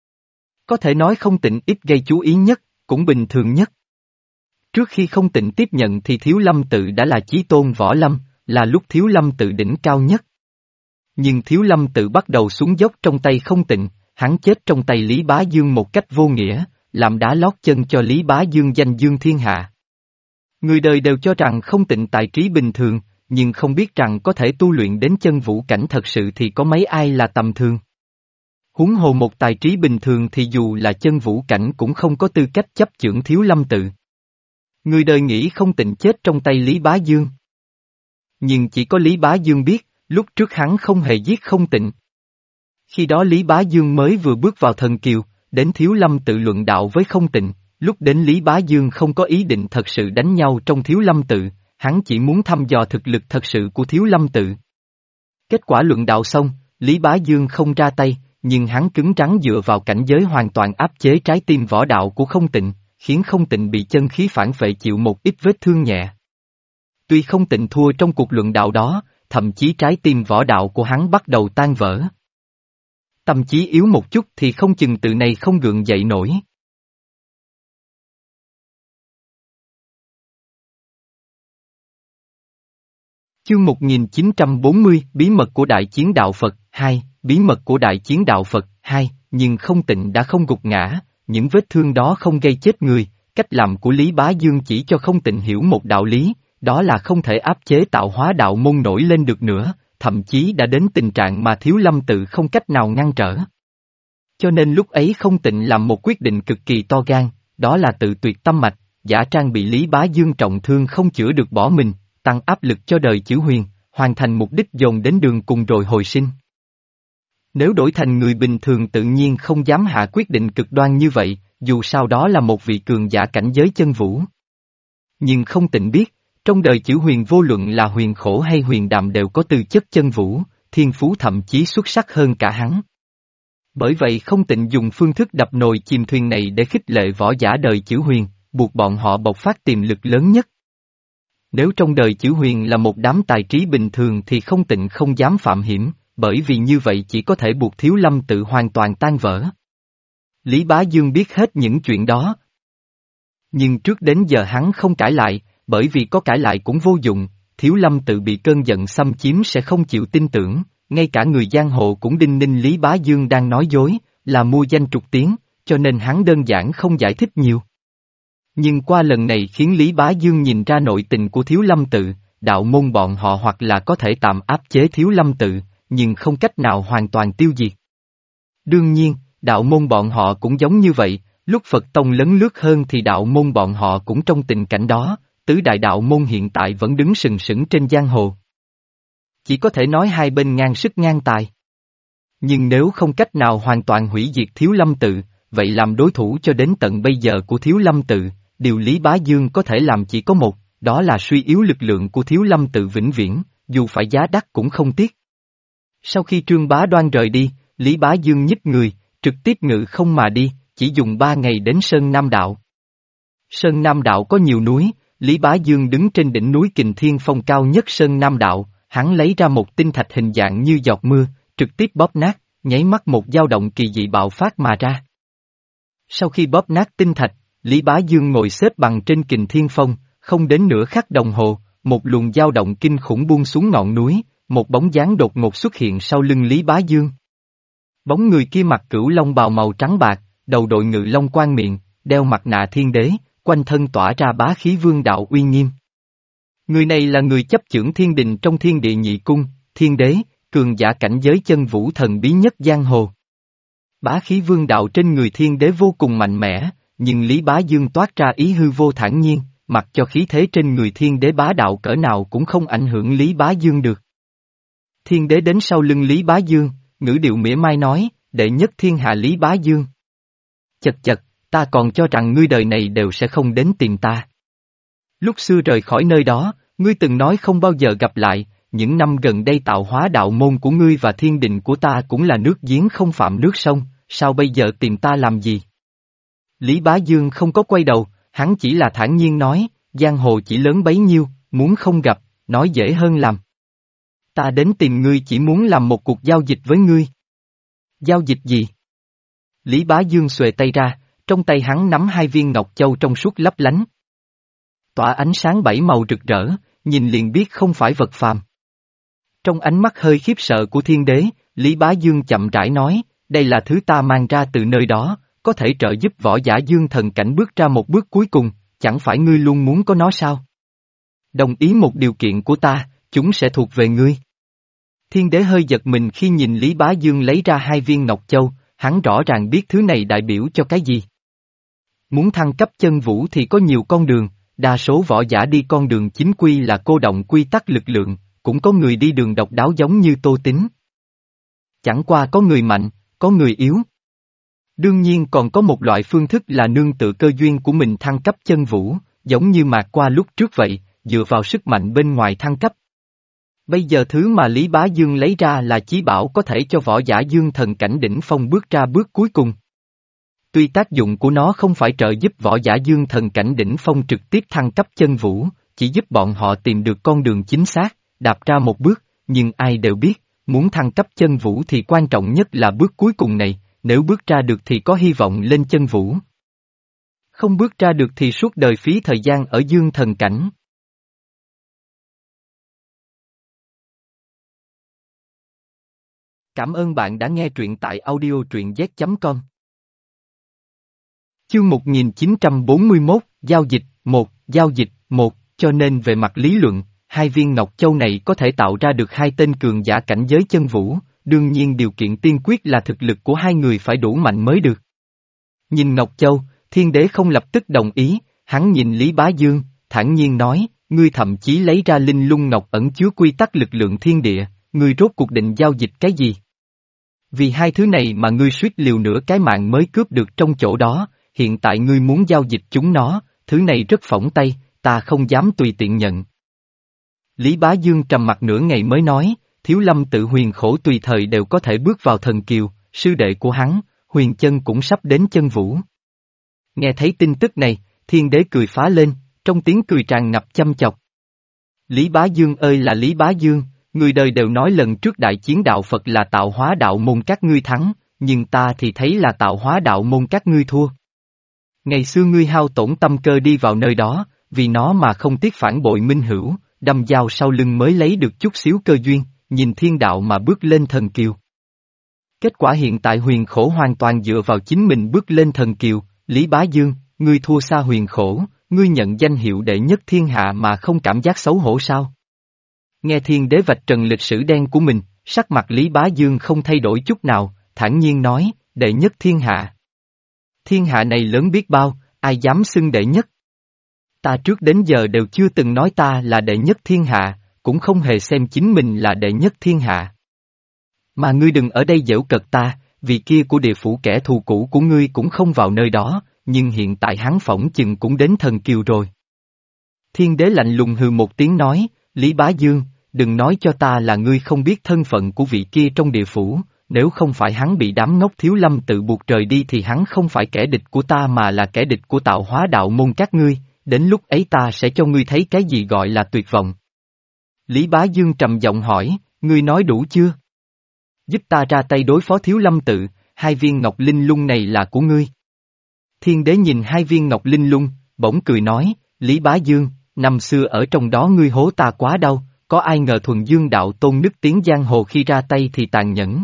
có thể nói Không Tịnh ít gây chú ý nhất, cũng bình thường nhất. Trước khi Không Tịnh tiếp nhận thì Thiếu Lâm tự đã là chí tôn võ lâm, là lúc Thiếu Lâm tự đỉnh cao nhất. Nhưng Thiếu Lâm tự bắt đầu xuống dốc trong tay Không Tịnh, hắn chết trong tay Lý Bá Dương một cách vô nghĩa, làm đá lót chân cho Lý Bá Dương danh dương thiên hạ. Người đời đều cho rằng Không Tịnh tài trí bình thường, nhưng không biết rằng có thể tu luyện đến chân vũ cảnh thật sự thì có mấy ai là tầm thường. Huống hồ một tài trí bình thường thì dù là chân vũ cảnh cũng không có tư cách chấp chưởng Thiếu Lâm tự. Người đời nghĩ Không Tịnh chết trong tay Lý Bá Dương. Nhưng chỉ có Lý Bá Dương biết, lúc trước hắn không hề giết Không Tịnh. Khi đó Lý Bá Dương mới vừa bước vào thần kiều, đến Thiếu Lâm tự luận đạo với Không Tịnh, lúc đến Lý Bá Dương không có ý định thật sự đánh nhau trong Thiếu Lâm tự, hắn chỉ muốn thăm dò thực lực thật sự của Thiếu Lâm tự. Kết quả luận đạo xong, Lý Bá Dương không ra tay, nhưng hắn cứng rắn dựa vào cảnh giới hoàn toàn áp chế trái tim võ đạo của Không Tịnh, khiến Không Tịnh bị chân khí phản phệ chịu một ít vết thương nhẹ. Tuy Không Tịnh thua trong cuộc luận đạo đó, thậm chí trái tim võ đạo của hắn bắt đầu tan vỡ. Tâm trí yếu một chút thì không chừng từ này không gượng dậy nổi. Chương một nghìn chín trăm bốn mươi Bí mật của Đại Chiến Đạo Phật hai Bí mật của Đại Chiến Đạo Phật hai Nhưng Không Tịnh đã không gục ngã, những vết thương đó không gây chết người, cách làm của Lý Bá Dương chỉ cho Không Tịnh hiểu một đạo lý, đó là không thể áp chế tạo hóa đạo môn nổi lên được nữa, thậm chí đã đến tình trạng mà Thiếu Lâm tự không cách nào ngăn trở. Cho nên lúc ấy Không Tịnh làm một quyết định cực kỳ to gan, đó là tự tuyệt tâm mạch, giả trang bị Lý Bá Dương trọng thương không chữa được bỏ mình, tăng áp lực cho đời Chữ Huyền, hoàn thành mục đích dồn đến đường cùng rồi hồi sinh. Nếu đổi thành người bình thường tự nhiên không dám hạ quyết định cực đoan như vậy, dù sao đó là một vị cường giả cảnh giới chân vũ. Nhưng Không Tịnh biết, trong đời Chữ Huyền vô luận là Huyền Khổ hay Huyền Đàm đều có tư chất chân vũ, thiên phú thậm chí xuất sắc hơn cả hắn. Bởi vậy Không Tịnh dùng phương thức đập nồi chìm thuyền này để khích lệ võ giả đời Chữ Huyền, buộc bọn họ bộc phát tiềm lực lớn nhất. Nếu trong đời Chữ Huyền là một đám tài trí bình thường thì Không Tịnh không dám phạm hiểm, bởi vì như vậy chỉ có thể buộc Thiếu Lâm tự hoàn toàn tan vỡ. Lý Bá Dương biết hết những chuyện đó. Nhưng trước đến giờ hắn không cãi lại, bởi vì có cãi lại cũng vô dụng, Thiếu Lâm tự bị cơn giận xâm chiếm sẽ không chịu tin tưởng, ngay cả người giang hồ cũng đinh ninh Lý Bá Dương đang nói dối, là mua danh trục tiếng, cho nên hắn đơn giản không giải thích nhiều. Nhưng qua lần này khiến Lý Bá Dương nhìn ra nội tình của Thiếu Lâm tự, đạo môn bọn họ hoặc là có thể tạm áp chế Thiếu Lâm tự, nhưng không cách nào hoàn toàn tiêu diệt. Đương nhiên, đạo môn bọn họ cũng giống như vậy, lúc Phật Tông lấn lướt hơn thì đạo môn bọn họ cũng trong tình cảnh đó, tứ đại đạo môn hiện tại vẫn đứng sừng sững trên giang hồ. Chỉ có thể nói hai bên ngang sức ngang tài. Nhưng nếu không cách nào hoàn toàn hủy diệt Thiếu Lâm tự, vậy làm đối thủ cho đến tận bây giờ của Thiếu Lâm tự, điều Lý Bá Dương có thể làm chỉ có một, đó là suy yếu lực lượng của Thiếu Lâm tự vĩnh viễn, dù phải giá đắt cũng không tiếc. Sau khi Trương Bá Đoan rời đi, Lý Bá Dương nhích người, trực tiếp ngự không mà đi, chỉ dùng ba ngày đến Sơn Nam Đạo. Sơn Nam Đạo có nhiều núi, Lý Bá Dương đứng trên đỉnh núi Kình Thiên Phong cao nhất Sơn Nam Đạo, hắn lấy ra một tinh thạch hình dạng như giọt mưa, trực tiếp bóp nát, nháy mắt một dao động kỳ dị bạo phát mà ra. Sau khi bóp nát tinh thạch, Lý Bá Dương ngồi xếp bằng trên Kình Thiên Phong, không đến nửa khắc đồng hồ, một luồng dao động kinh khủng buông xuống ngọn núi, một bóng dáng đột ngột xuất hiện sau lưng Lý Bá Dương. Bóng người kia mặc cửu long bào màu trắng bạc, đầu đội ngự long quan miệng, đeo mặt nạ thiên đế, quanh thân tỏa ra bá khí vương đạo uy nghiêm. Người này là người chấp chưởng thiên đình trong thiên địa nhị cung, thiên đế, cường giả cảnh giới chân vũ thần bí nhất giang hồ. Bá khí vương đạo trên người thiên đế vô cùng mạnh mẽ, nhưng Lý Bá Dương toát ra ý hư vô thản nhiên, mặc cho khí thế trên người thiên đế bá đạo cỡ nào cũng không ảnh hưởng Lý Bá Dương được. Thiên đế đến sau lưng Lý Bá Dương, ngữ điệu mỉa mai nói, đệ nhất thiên hạ Lý Bá Dương. Chật chật, ta còn cho rằng ngươi đời này đều sẽ không đến tìm ta. Lúc xưa rời khỏi nơi đó, ngươi từng nói không bao giờ gặp lại, những năm gần đây tạo hóa đạo môn của ngươi và thiên đình của ta cũng là nước giếng không phạm nước sông, sao bây giờ tìm ta làm gì? Lý Bá Dương không có quay đầu, hắn chỉ là thản nhiên nói, giang hồ chỉ lớn bấy nhiêu, muốn không gặp, nói dễ hơn làm. Ta đến tìm ngươi chỉ muốn làm một cuộc giao dịch với ngươi. Giao dịch gì? Lý Bá Dương xuề tay ra, trong tay hắn nắm hai viên ngọc châu trong suốt lấp lánh. Tỏa ánh sáng bảy màu rực rỡ, nhìn liền biết không phải vật phàm. Trong ánh mắt hơi khiếp sợ của thiên đế, Lý Bá Dương chậm rãi nói, đây là thứ ta mang ra từ nơi đó, có thể trợ giúp võ giả dương thần cảnh bước ra một bước cuối cùng, chẳng phải ngươi luôn muốn có nó sao? Đồng ý một điều kiện của ta, chúng sẽ thuộc về ngươi. Thiên đế hơi giật mình khi nhìn Lý Bá Dương lấy ra hai viên ngọc châu, hắn rõ ràng biết thứ này đại biểu cho cái gì. Muốn thăng cấp chân vũ thì có nhiều con đường, đa số võ giả đi con đường chính quy là cô động quy tắc lực lượng, cũng có người đi đường độc đáo giống như Tô Tín. Chẳng qua có người mạnh, có người yếu. Đương nhiên còn có một loại phương thức là nương tựa cơ duyên của mình thăng cấp chân vũ, giống như Mạc Qua lúc trước vậy, dựa vào sức mạnh bên ngoài thăng cấp. Bây giờ thứ mà Lý Bá Dương lấy ra là chí bảo có thể cho võ giả dương thần cảnh đỉnh phong bước ra bước cuối cùng. Tuy tác dụng của nó không phải trợ giúp võ giả dương thần cảnh đỉnh phong trực tiếp thăng cấp chân vũ, chỉ giúp bọn họ tìm được con đường chính xác, đạp ra một bước, nhưng ai đều biết, muốn thăng cấp chân vũ thì quan trọng nhất là bước cuối cùng này, nếu bước ra được thì có hy vọng lên chân vũ. Không bước ra được thì suốt đời phí thời gian ở dương thần cảnh. Cảm ơn bạn đã nghe truyện tại audio truyện z chấm com. Chương một nghìn chín trăm bốn mươi mốt, Giao dịch, một, Giao dịch, một, cho nên về mặt lý luận, hai viên Ngọc Châu này có thể tạo ra được hai tên cường giả cảnh giới chân vũ, đương nhiên điều kiện tiên quyết là thực lực của hai người phải đủ mạnh mới được. Nhìn Ngọc Châu, Thiên Đế không lập tức đồng ý, hắn nhìn Lý Bá Dương, thản nhiên nói, ngươi thậm chí lấy ra linh lung ngọc ẩn chứa quy tắc lực lượng thiên địa, ngươi rốt cuộc định giao dịch cái gì? Vì hai thứ này mà ngươi suýt liều nửa cái mạng mới cướp được trong chỗ đó, hiện tại ngươi muốn giao dịch chúng nó, thứ này rất phỏng tay, ta không dám tùy tiện nhận. Lý Bá Dương trầm mặt nửa ngày mới nói, Thiếu Lâm tự Huyền Khổ tùy thời đều có thể bước vào thần kiều, sư đệ của hắn, Huyền Chân cũng sắp đến chân vũ. Nghe thấy tin tức này, Thiên Đế cười phá lên, trong tiếng cười tràn ngập chăm chọc. Lý Bá Dương ơi là Lý Bá Dương, người đời đều nói lần trước đại chiến đạo Phật là tạo hóa đạo môn các ngươi thắng, nhưng ta thì thấy là tạo hóa đạo môn các ngươi thua. Ngày xưa ngươi hao tổn tâm cơ đi vào nơi đó, vì nó mà không tiếc phản bội minh hữu, đâm dao sau lưng mới lấy được chút xíu cơ duyên, nhìn thiên đạo mà bước lên thần kiều. Kết quả hiện tại Huyền Khổ hoàn toàn dựa vào chính mình bước lên thần kiều, Lý Bá Dương, ngươi thua xa Huyền Khổ, ngươi nhận danh hiệu đệ nhất thiên hạ mà không cảm giác xấu hổ sao? Nghe Thiên Đế vạch trần lịch sử đen của mình, sắc mặt Lý Bá Dương không thay đổi chút nào, thản nhiên nói, đệ nhất thiên hạ. Thiên hạ này lớn biết bao, ai dám xưng đệ nhất? Ta trước đến giờ đều chưa từng nói ta là đệ nhất thiên hạ, cũng không hề xem chính mình là đệ nhất thiên hạ. Mà ngươi đừng ở đây giễu cợt ta, vì kia của địa phủ kẻ thù cũ của ngươi cũng không vào nơi đó, nhưng hiện tại hắn phỏng chừng cũng đến thần kiều rồi. Thiên Đế lạnh lùng hừ một tiếng nói, Lý Bá Dương, đừng nói cho ta là ngươi không biết thân phận của vị kia trong địa phủ, nếu không phải hắn bị đám ngốc Thiếu Lâm tự buộc rời đi thì hắn không phải kẻ địch của ta mà là kẻ địch của tạo hóa đạo môn các ngươi, đến lúc ấy ta sẽ cho ngươi thấy cái gì gọi là tuyệt vọng. Lý Bá Dương trầm giọng hỏi, ngươi nói đủ chưa? Giúp ta ra tay đối phó Thiếu Lâm tự, hai viên ngọc linh lung này là của ngươi. Thiên Đế nhìn hai viên ngọc linh lung, bỗng cười nói, Lý Bá Dương, năm xưa ở trong đó ngươi hố ta quá đau, có ai ngờ thuần dương đạo tôn nức tiếng giang hồ khi ra tay thì tàn nhẫn.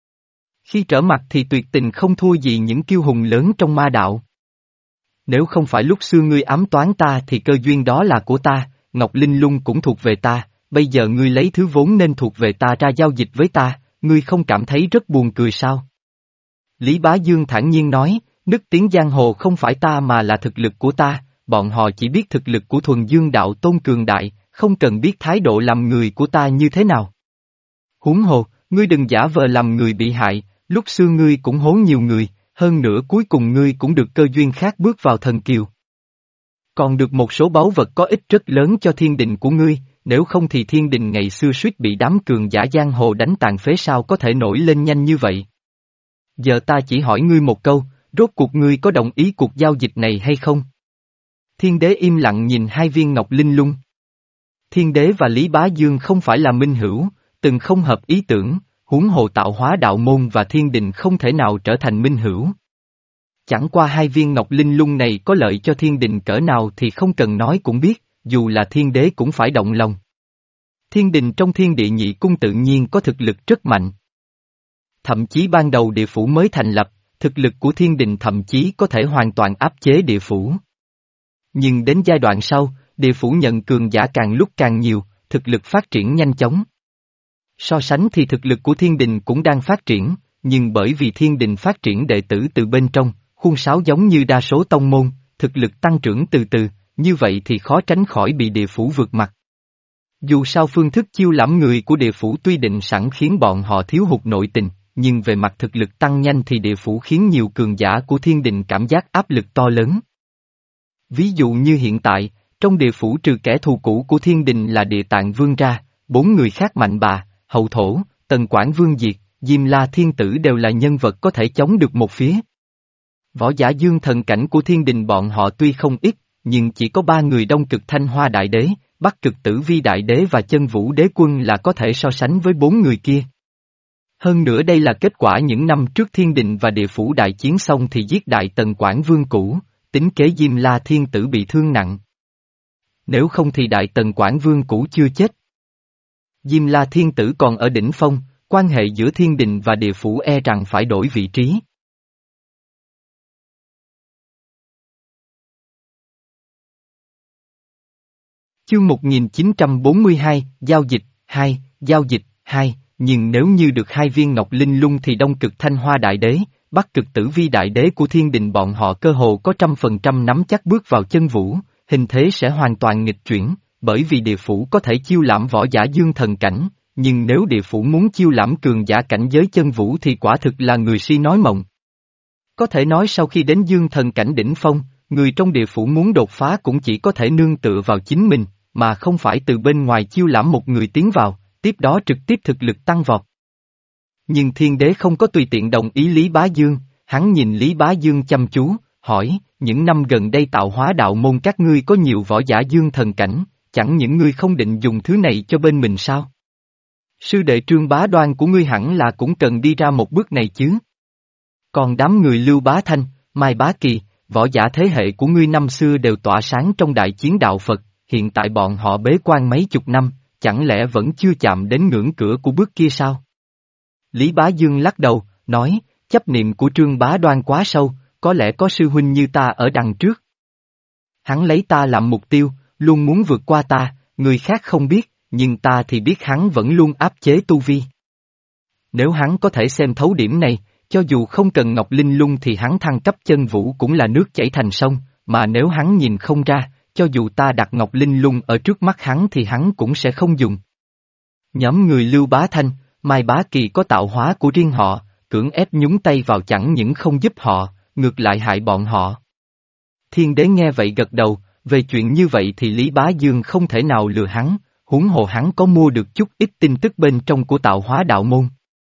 Khi trở mặt thì tuyệt tình không thua gì những kiêu hùng lớn trong ma đạo. Nếu không phải lúc xưa ngươi ám toán ta thì cơ duyên đó là của ta, Ngọc Linh Lung cũng thuộc về ta, bây giờ ngươi lấy thứ vốn nên thuộc về ta ra giao dịch với ta, ngươi không cảm thấy rất buồn cười sao? Lý Bá Dương thản nhiên nói, nức tiếng giang hồ không phải ta mà là thực lực của ta, bọn họ chỉ biết thực lực của thuần dương đạo tôn cường đại, không cần biết thái độ làm người của ta như thế nào. Huống hồ, ngươi đừng giả vờ làm người bị hại, lúc xưa ngươi cũng hố nhiều người, hơn nữa cuối cùng ngươi cũng được cơ duyên khác bước vào thần kiều. Còn được một số báu vật có ích rất lớn cho thiên đình của ngươi, nếu không thì thiên đình ngày xưa suýt bị đám cường giả giang hồ đánh tàn phế sao có thể nổi lên nhanh như vậy. Giờ ta chỉ hỏi ngươi một câu, rốt cuộc ngươi có đồng ý cuộc giao dịch này hay không? Thiên Đế im lặng nhìn hai viên ngọc linh lung. Thiên Đế và Lý Bá Dương không phải là minh hữu, từng không hợp ý tưởng, huống hồ tạo hóa đạo môn và thiên đình không thể nào trở thành minh hữu. Chẳng qua hai viên ngọc linh lung này có lợi cho thiên đình cỡ nào thì không cần nói cũng biết, dù là thiên đế cũng phải động lòng. Thiên đình trong thiên địa nhị cung tự nhiên có thực lực rất mạnh. Thậm chí ban đầu địa phủ mới thành lập, thực lực của thiên đình thậm chí có thể hoàn toàn áp chế địa phủ. Nhưng đến giai đoạn sau, địa phủ nhận cường giả càng lúc càng nhiều, thực lực phát triển nhanh chóng. So sánh thì thực lực của thiên đình cũng đang phát triển, nhưng bởi vì thiên đình phát triển đệ tử từ bên trong, khuôn sáo giống như đa số tông môn, thực lực tăng trưởng từ từ, như vậy thì khó tránh khỏi bị địa phủ vượt mặt. Dù sao phương thức chiêu lãm người của địa phủ tuy định sẵn khiến bọn họ thiếu hụt nội tình, nhưng về mặt thực lực tăng nhanh thì địa phủ khiến nhiều cường giả của thiên đình cảm giác áp lực to lớn. Ví dụ như hiện tại, trong địa phủ trừ kẻ thù cũ của thiên đình là Địa Tạng Vương ra, bốn người khác Mạnh Bà, Hậu Thổ, Tần Quảng Vương Diệt, Diêm La Thiên Tử đều là nhân vật có thể chống được một phía. Võ giả dương thần cảnh của thiên đình bọn họ tuy không ít, nhưng chỉ có ba người Đông Cực Thanh Hoa Đại Đế, Bắc Cực Tử Vi Đại Đế và Chân Vũ Đế Quân là có thể so sánh với bốn người kia. Hơn nữa đây là kết quả những năm trước thiên đình và địa phủ đại chiến xong thì giết Đại Tần Quảng Vương cũ, tính kế Diêm La Thiên Tử bị thương nặng. Nếu không thì Đại Tần Quảng Vương cũ chưa chết. Diêm La Thiên Tử còn ở đỉnh phong, quan hệ giữa thiên đình và địa phủ e rằng phải đổi vị trí. Chương một nghìn chín trăm bốn mươi hai, Giao dịch, hai, Giao dịch, hai, nhưng nếu như được hai viên ngọc linh lung thì Đông Cực Thanh Hoa Đại Đế, Bắc Cực Tử Vi Đại Đế của thiên đình bọn họ cơ hồ có trăm phần trăm nắm chắc bước vào chân vũ, hình thế sẽ hoàn toàn nghịch chuyển, bởi vì địa phủ có thể chiêu lãm võ giả dương thần cảnh, nhưng nếu địa phủ muốn chiêu lãm cường giả cảnh giới chân vũ thì quả thực là người si nói mộng. Có thể nói sau khi đến dương thần cảnh đỉnh phong, người trong địa phủ muốn đột phá cũng chỉ có thể nương tựa vào chính mình, mà không phải từ bên ngoài chiêu lãm một người tiến vào, tiếp đó trực tiếp thực lực tăng vọt. Nhưng thiên đế không có tùy tiện đồng ý Lý Bá Dương, hắn nhìn Lý Bá Dương chăm chú, hỏi, những năm gần đây tạo hóa đạo môn các ngươi có nhiều võ giả dương thần cảnh, chẳng những ngươi không định dùng thứ này cho bên mình sao? Sư đệ Trương Bá Đoan của ngươi hẳn là cũng cần đi ra một bước này chứ. Còn đám người Lưu Bá Thanh, Mai Bá Kỳ, võ giả thế hệ của ngươi năm xưa đều tỏa sáng trong đại chiến đạo Phật, hiện tại bọn họ bế quan mấy chục năm, chẳng lẽ vẫn chưa chạm đến ngưỡng cửa của bước kia sao? Lý Bá Dương lắc đầu, nói, chấp niệm của Trương Bá Đoan quá sâu, có lẽ có sư huynh như ta ở đằng trước. Hắn lấy ta làm mục tiêu, luôn muốn vượt qua ta, người khác không biết, nhưng ta thì biết hắn vẫn luôn áp chế tu vi. Nếu hắn có thể xem thấu điểm này, cho dù không cần Ngọc Linh Lung thì hắn thăng cấp chân vũ cũng là nước chảy thành sông, mà nếu hắn nhìn không ra, cho dù ta đặt Ngọc Linh Lung ở trước mắt hắn thì hắn cũng sẽ không dùng. Nhóm người Lưu Bá Thanh, Mai Bá Kỳ có tạo hóa của riêng họ, cưỡng ép nhúng tay vào chẳng những không giúp họ, ngược lại hại bọn họ. Thiên đế nghe vậy gật đầu, về chuyện như vậy thì Lý Bá Dương không thể nào lừa hắn, huống hồ hắn có mua được chút ít tin tức bên trong của tạo hóa đạo môn.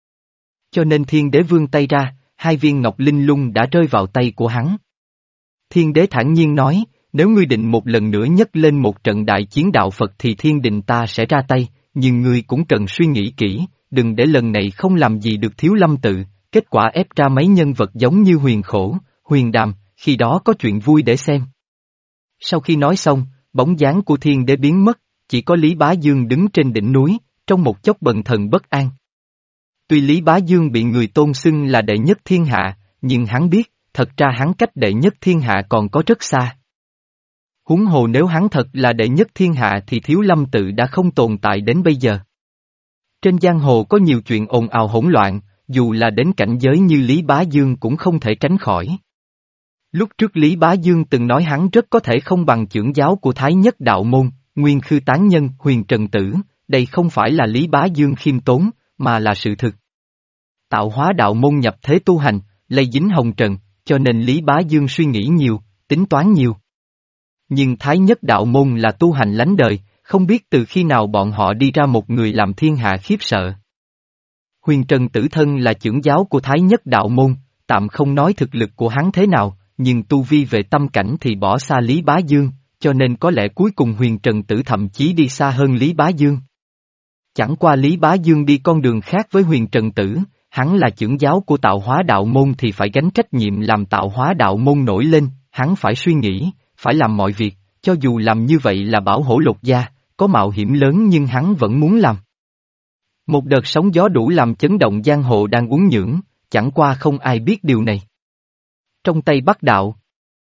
Cho nên thiên đế vươn tay ra, hai viên ngọc linh lung đã rơi vào tay của hắn. Thiên đế thản nhiên nói, nếu ngươi định một lần nữa nhấc lên một trận đại chiến đạo Phật thì thiên đình ta sẽ ra tay, nhưng ngươi cũng cần suy nghĩ kỹ, đừng để lần này không làm gì được Thiếu Lâm tự, kết quả ép ra mấy nhân vật giống như Huyền Khổ, Huyền Đàm, khi đó có chuyện vui để xem. Sau khi nói xong, bóng dáng của thiên đế biến mất, chỉ có Lý Bá Dương đứng trên đỉnh núi, trong một chốc bần thần bất an. Tuy Lý Bá Dương bị người tôn xưng là đệ nhất thiên hạ, nhưng hắn biết, thật ra hắn cách đệ nhất thiên hạ còn có rất xa. Huống hồ nếu hắn thật là đệ nhất thiên hạ thì Thiếu Lâm tự đã không tồn tại đến bây giờ. Trên giang hồ có nhiều chuyện ồn ào hỗn loạn, dù là đến cảnh giới như Lý Bá Dương cũng không thể tránh khỏi. Lúc trước Lý Bá Dương từng nói hắn rất có thể không bằng chưởng giáo của Thái Nhất Đạo Môn, Nguyên Khư Tán Nhân, Huyền Trần Tử, đây không phải là Lý Bá Dương khiêm tốn, mà là sự thực. Tạo hóa đạo môn nhập thế tu hành, lây dính hồng trần, cho nên Lý Bá Dương suy nghĩ nhiều, tính toán nhiều. Nhưng Thái Nhất Đạo Môn là tu hành lánh đời, không biết từ khi nào bọn họ đi ra một người làm thiên hạ khiếp sợ. Huyền Trần Tử thân là chưởng giáo của Thái Nhất Đạo Môn, tạm không nói thực lực của hắn thế nào, nhưng tu vi về tâm cảnh thì bỏ xa Lý Bá Dương, cho nên có lẽ cuối cùng Huyền Trần Tử thậm chí đi xa hơn Lý Bá Dương. Chẳng qua Lý Bá Dương đi con đường khác với Huyền Trần Tử, hắn là chưởng giáo của tạo hóa đạo môn thì phải gánh trách nhiệm làm tạo hóa đạo môn nổi lên, hắn phải suy nghĩ, phải làm mọi việc, cho dù làm như vậy là bảo hổ lột da, có mạo hiểm lớn nhưng hắn vẫn muốn làm. Một đợt sóng gió đủ làm chấn động giang hồ đang uốn nhưỡng, chẳng qua không ai biết điều này. Trong Tây Bắc Đạo,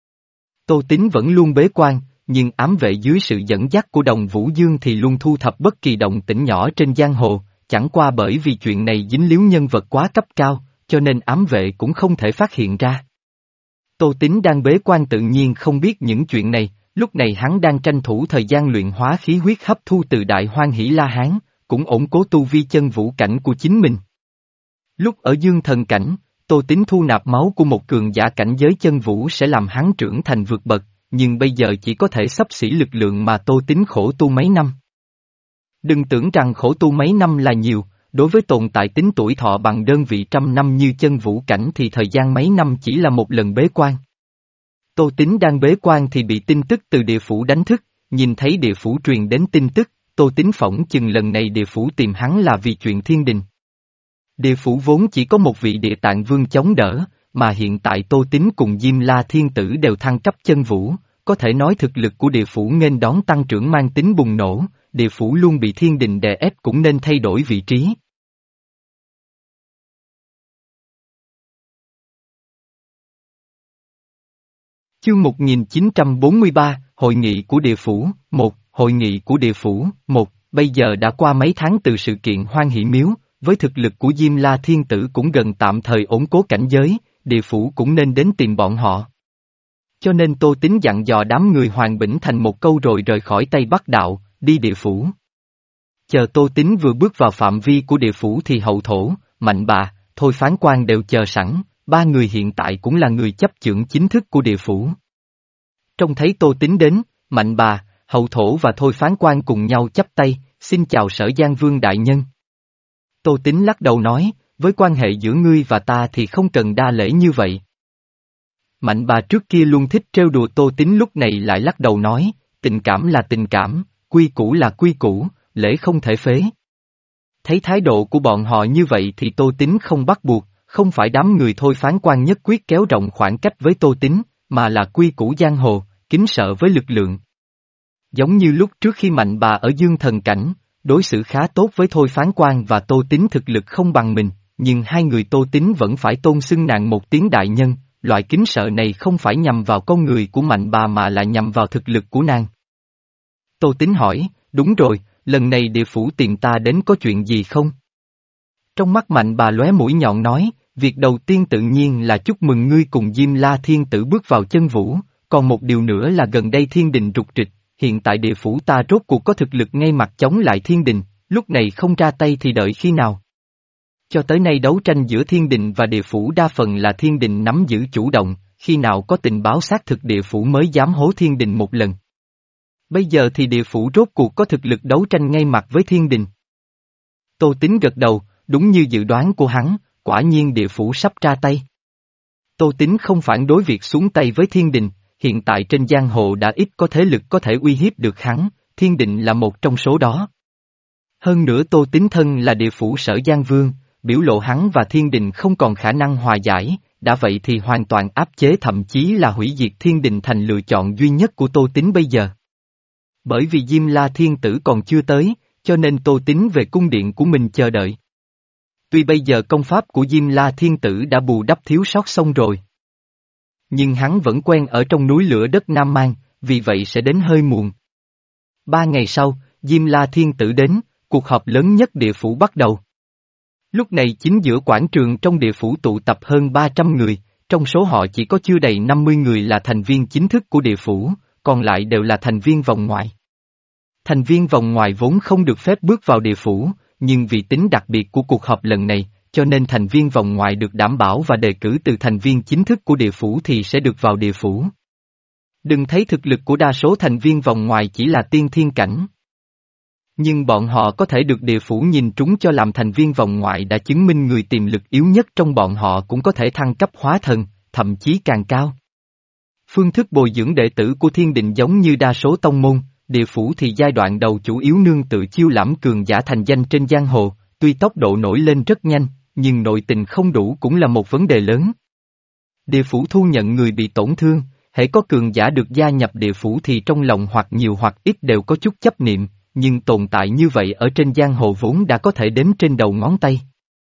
Tô Tín vẫn luôn bế quan, nhưng ám vệ dưới sự dẫn dắt của Đồng Vũ Dương thì luôn thu thập bất kỳ động tĩnh nhỏ trên giang hồ, chẳng qua bởi vì chuyện này dính líu nhân vật quá cấp cao, cho nên ám vệ cũng không thể phát hiện ra. Tô Tín đang bế quan tự nhiên không biết những chuyện này, lúc này hắn đang tranh thủ thời gian luyện hóa khí huyết hấp thu từ Đại Hoan Hỷ La Hán, cũng ổn cố tu vi chân vũ cảnh của chính mình. Lúc ở dương thần cảnh, Tô Tín thu nạp máu của một cường giả cảnh giới chân vũ sẽ làm hắn trưởng thành vượt bậc, nhưng bây giờ chỉ có thể xấp xỉ lực lượng mà Tô Tín khổ tu mấy năm. Đừng tưởng rằng khổ tu mấy năm là nhiều, đối với tồn tại tính tuổi thọ bằng đơn vị trăm năm như chân vũ cảnh thì thời gian mấy năm chỉ là một lần bế quan. Tô Tín đang bế quan thì bị tin tức từ địa phủ đánh thức, nhìn thấy địa phủ truyền đến tin tức, Tô Tín phỏng chừng lần này địa phủ tìm hắn là vì chuyện thiên đình. Địa phủ vốn chỉ có một vị địa tạng vương chống đỡ, mà hiện tại Tô Tín cùng Diêm La Thiên Tử đều thăng cấp chân vũ, có thể nói thực lực của địa phủ nghênh đón tăng trưởng mang tính bùng nổ, địa phủ luôn bị thiên đình đè ép cũng nên thay đổi vị trí. Chương một nghìn chín trăm bốn mươi ba, Hội nghị của địa phủ, một, Hội nghị của địa phủ, một, bây giờ đã qua mấy tháng từ sự kiện Hoan Hỷ Miếu, với thực lực của Diêm La Thiên Tử cũng gần tạm thời ổn cố cảnh giới, địa phủ cũng nên đến tìm bọn họ. Cho nên Tô Tín dặn dò đám người Hoàng Bỉnh Thành một câu rồi rời khỏi Tây Bắc Đạo, đi địa phủ. Chờ Tô Tín vừa bước vào phạm vi của địa phủ thì Hậu Thổ, Mạnh Bà, Thôi Phán Quan đều chờ sẵn, ba người hiện tại cũng là người chấp chưởng chính thức của địa phủ. Trông thấy Tô Tín đến, Mạnh Bà, Hậu Thổ và Thôi Phán Quan cùng nhau chắp tay, xin chào Sở Giang Vương đại nhân. Tô Tín lắc đầu nói, với quan hệ giữa ngươi và ta thì không cần đa lễ như vậy. Mạnh Bà trước kia luôn thích trêu đùa Tô Tín lúc này lại lắc đầu nói, tình cảm là tình cảm, quy củ là quy củ, lễ không thể phế. Thấy thái độ của bọn họ như vậy thì Tô Tín không bắt buộc, không phải đám người Thôi Phán Quan nhất quyết kéo rộng khoảng cách với Tô Tín, mà là quy củ giang hồ, kính sợ với lực lượng. Giống như lúc trước khi Mạnh Bà ở dương thần cảnh, đối xử khá tốt với Thôi Phán Quan và Tô Tín thực lực không bằng mình, nhưng hai người Tô Tín vẫn phải tôn xưng nàng một tiếng đại nhân, loại kính sợ này không phải nhằm vào con người của Mạnh Bà mà là nhằm vào thực lực của nàng. Tô Tín hỏi, đúng rồi, lần này địa phủ tìm ta đến có chuyện gì không? Trong mắt Mạnh Bà lóe mũi nhọn nói, việc đầu tiên tự nhiên là chúc mừng ngươi cùng Diêm La Thiên Tử bước vào chân vũ, còn một điều nữa là gần đây thiên đình rục rịch, hiện tại địa phủ ta rốt cuộc có thực lực ngay mặt chống lại thiên đình, lúc này không ra tay thì đợi khi nào? Cho tới nay đấu tranh giữa thiên đình và địa phủ đa phần là thiên đình nắm giữ chủ động, khi nào có tình báo xác thực địa phủ mới dám hố thiên đình một lần. Bây giờ thì địa phủ rốt cuộc có thực lực đấu tranh ngay mặt với thiên đình. Tô Tín gật đầu, đúng như dự đoán của hắn, quả nhiên địa phủ sắp ra tay. Tô Tín không phản đối việc xuống tay với thiên đình, hiện tại trên giang hồ đã ít có thế lực có thể uy hiếp được hắn, thiên đình là một trong số đó. Hơn nữa Tô Tín thân là địa phủ Sở Giang Vương, biểu lộ hắn và thiên đình không còn khả năng hòa giải, đã vậy thì hoàn toàn áp chế thậm chí là hủy diệt thiên đình thành lựa chọn duy nhất của Tô Tín bây giờ. Bởi vì Diêm La Thiên Tử còn chưa tới, cho nên Tô Tín về cung điện của mình chờ đợi. Tuy bây giờ công pháp của Diêm La Thiên Tử đã bù đắp thiếu sót xong rồi. Nhưng hắn vẫn quen ở trong núi lửa đất Nam Mang, vì vậy sẽ đến hơi muộn. Ba ngày sau, Diêm La Thiên Tử đến, cuộc họp lớn nhất địa phủ bắt đầu. Lúc này chính giữa quảng trường trong địa phủ tụ tập hơn ba trăm người, trong số họ chỉ có chưa đầy năm mươi người là thành viên chính thức của địa phủ, còn lại đều là thành viên vòng ngoài. Thành viên vòng ngoài vốn không được phép bước vào địa phủ, nhưng vì tính đặc biệt của cuộc họp lần này, cho nên thành viên vòng ngoài được đảm bảo và đề cử từ thành viên chính thức của địa phủ thì sẽ được vào địa phủ. Đừng thấy thực lực của đa số thành viên vòng ngoài chỉ là tiên thiên cảnh. Nhưng bọn họ có thể được địa phủ nhìn trúng cho làm thành viên vòng ngoại đã chứng minh người tiềm lực yếu nhất trong bọn họ cũng có thể thăng cấp hóa thần, thậm chí càng cao. Phương thức bồi dưỡng đệ tử của thiên định giống như đa số tông môn, địa phủ thì giai đoạn đầu chủ yếu nương tự chiêu lãm cường giả thành danh trên giang hồ, tuy tốc độ nổi lên rất nhanh, nhưng nội tình không đủ cũng là một vấn đề lớn. Địa phủ thu nhận người bị tổn thương, hễ có cường giả được gia nhập địa phủ thì trong lòng hoặc nhiều hoặc ít đều có chút chấp niệm, nhưng tồn tại như vậy ở trên giang hồ vốn đã có thể đếm trên đầu ngón tay.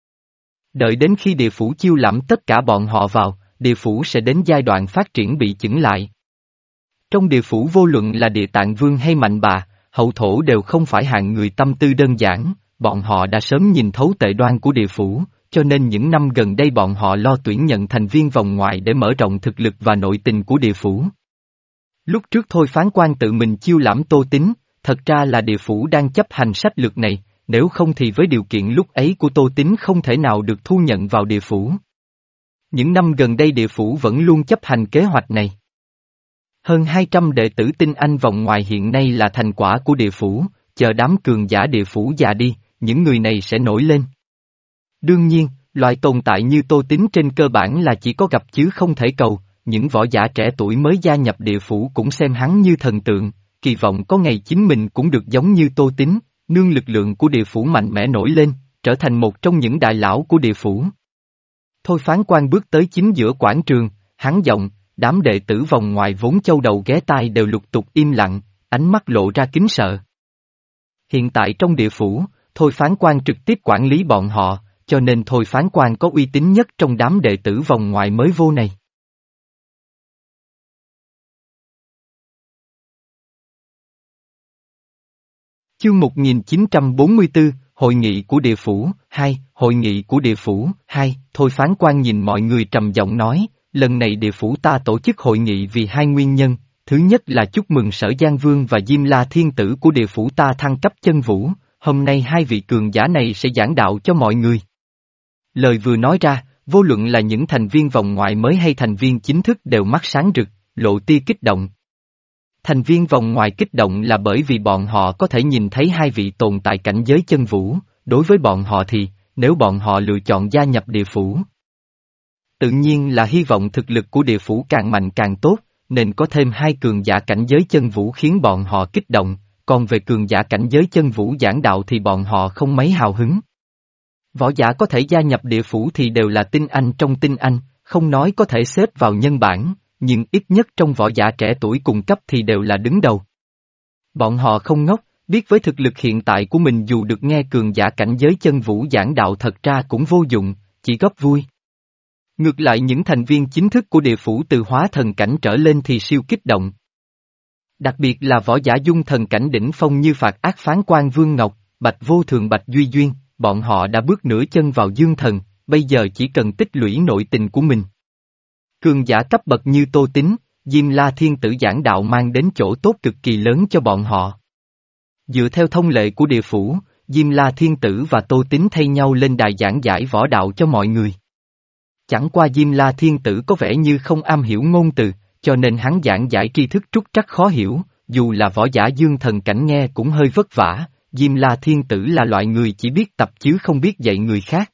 Đợi đến khi địa phủ chiêu lãm tất cả bọn họ vào, địa phủ sẽ đến giai đoạn phát triển bị chững lại. Trong địa phủ vô luận là Địa Tạng Vương hay Mạnh Bà, Hậu Thổ đều không phải hạng người tâm tư đơn giản, bọn họ đã sớm nhìn thấu tệ đoan của địa phủ, cho nên những năm gần đây bọn họ lo tuyển nhận thành viên vòng ngoài để mở rộng thực lực và nội tình của địa phủ. Lúc trước thôi phán quan tự mình chiêu lãm Tô Tín, thật ra là địa phủ đang chấp hành sách lược này, nếu không thì với điều kiện lúc ấy của Tô Tín không thể nào được thu nhận vào địa phủ. Những năm gần đây địa phủ vẫn luôn chấp hành kế hoạch này. Hơn hai trăm đệ tử tinh anh vòng ngoài hiện nay là thành quả của địa phủ, chờ đám cường giả địa phủ già đi, những người này sẽ nổi lên. Đương nhiên, loại tồn tại như Tô Tín trên cơ bản là chỉ có gặp chứ không thể cầu, những võ giả trẻ tuổi mới gia nhập địa phủ cũng xem hắn như thần tượng, kỳ vọng có ngày chính mình cũng được giống như Tô Tín, nương lực lượng của địa phủ mạnh mẽ nổi lên, trở thành một trong những đại lão của địa phủ. Thôi phán quan bước tới chính giữa quảng trường, hắn giọng, đám đệ tử vòng ngoài vốn châu đầu ghé tai đều lục tục im lặng, ánh mắt lộ ra kính sợ. Hiện tại trong địa phủ, thôi phán quan trực tiếp quản lý bọn họ, cho nên thôi phán quan có uy tín nhất trong đám đệ tử vòng ngoài mới vô này. Chương một nghìn chín trăm bốn mươi tư, Hội nghị của địa phủ, hai, Hội nghị của địa phủ, hai, thôi phán quan nhìn mọi người trầm giọng nói, lần này địa phủ ta tổ chức hội nghị vì hai nguyên nhân, thứ nhất là chúc mừng Sở Giang Vương và Diêm La Thiên Tử của địa phủ ta thăng cấp chân vũ, hôm nay hai vị cường giả này sẽ giảng đạo cho mọi người. Lời vừa nói ra, vô luận là những thành viên vòng ngoại mới hay thành viên chính thức đều mắt sáng rực, lộ tia kích động. Thành viên vòng ngoài kích động là bởi vì bọn họ có thể nhìn thấy hai vị tồn tại cảnh giới chân vũ, đối với bọn họ thì, nếu bọn họ lựa chọn gia nhập địa phủ, tự nhiên là hy vọng thực lực của địa phủ càng mạnh càng tốt, nên có thêm hai cường giả cảnh giới chân vũ khiến bọn họ kích động, còn về cường giả cảnh giới chân vũ giảng đạo thì bọn họ không mấy hào hứng. Võ giả có thể gia nhập địa phủ thì đều là tinh anh trong tinh anh, không nói có thể xếp vào nhân bản, nhưng ít nhất trong võ giả trẻ tuổi cùng cấp thì đều là đứng đầu. Bọn họ không ngốc, biết với thực lực hiện tại của mình dù được nghe cường giả cảnh giới chân vũ giảng đạo thật ra cũng vô dụng, chỉ góp vui. Ngược lại những thành viên chính thức của địa phủ từ hóa thần cảnh trở lên thì siêu kích động. Đặc biệt là võ giả dung thần cảnh đỉnh phong như Phạt Ác Phán Quan Vương Ngọc, Bạch Vô Thường Bạch Duy Duyên, bọn họ đã bước nửa chân vào dương thần, bây giờ chỉ cần tích lũy nội tình của mình. Cường giả cấp bậc như Tô Tín, Diêm La Thiên Tử giảng đạo mang đến chỗ tốt cực kỳ lớn cho bọn họ. Dựa theo thông lệ của địa phủ, Diêm La Thiên Tử và Tô Tín thay nhau lên đài giảng giải võ đạo cho mọi người. Chẳng qua Diêm La Thiên Tử có vẻ như không am hiểu ngôn từ, cho nên hắn giảng giải tri thức trúc trắc khó hiểu, dù là võ giả dương thần cảnh nghe cũng hơi vất vả, Diêm La Thiên Tử là loại người chỉ biết tập chứ không biết dạy người khác.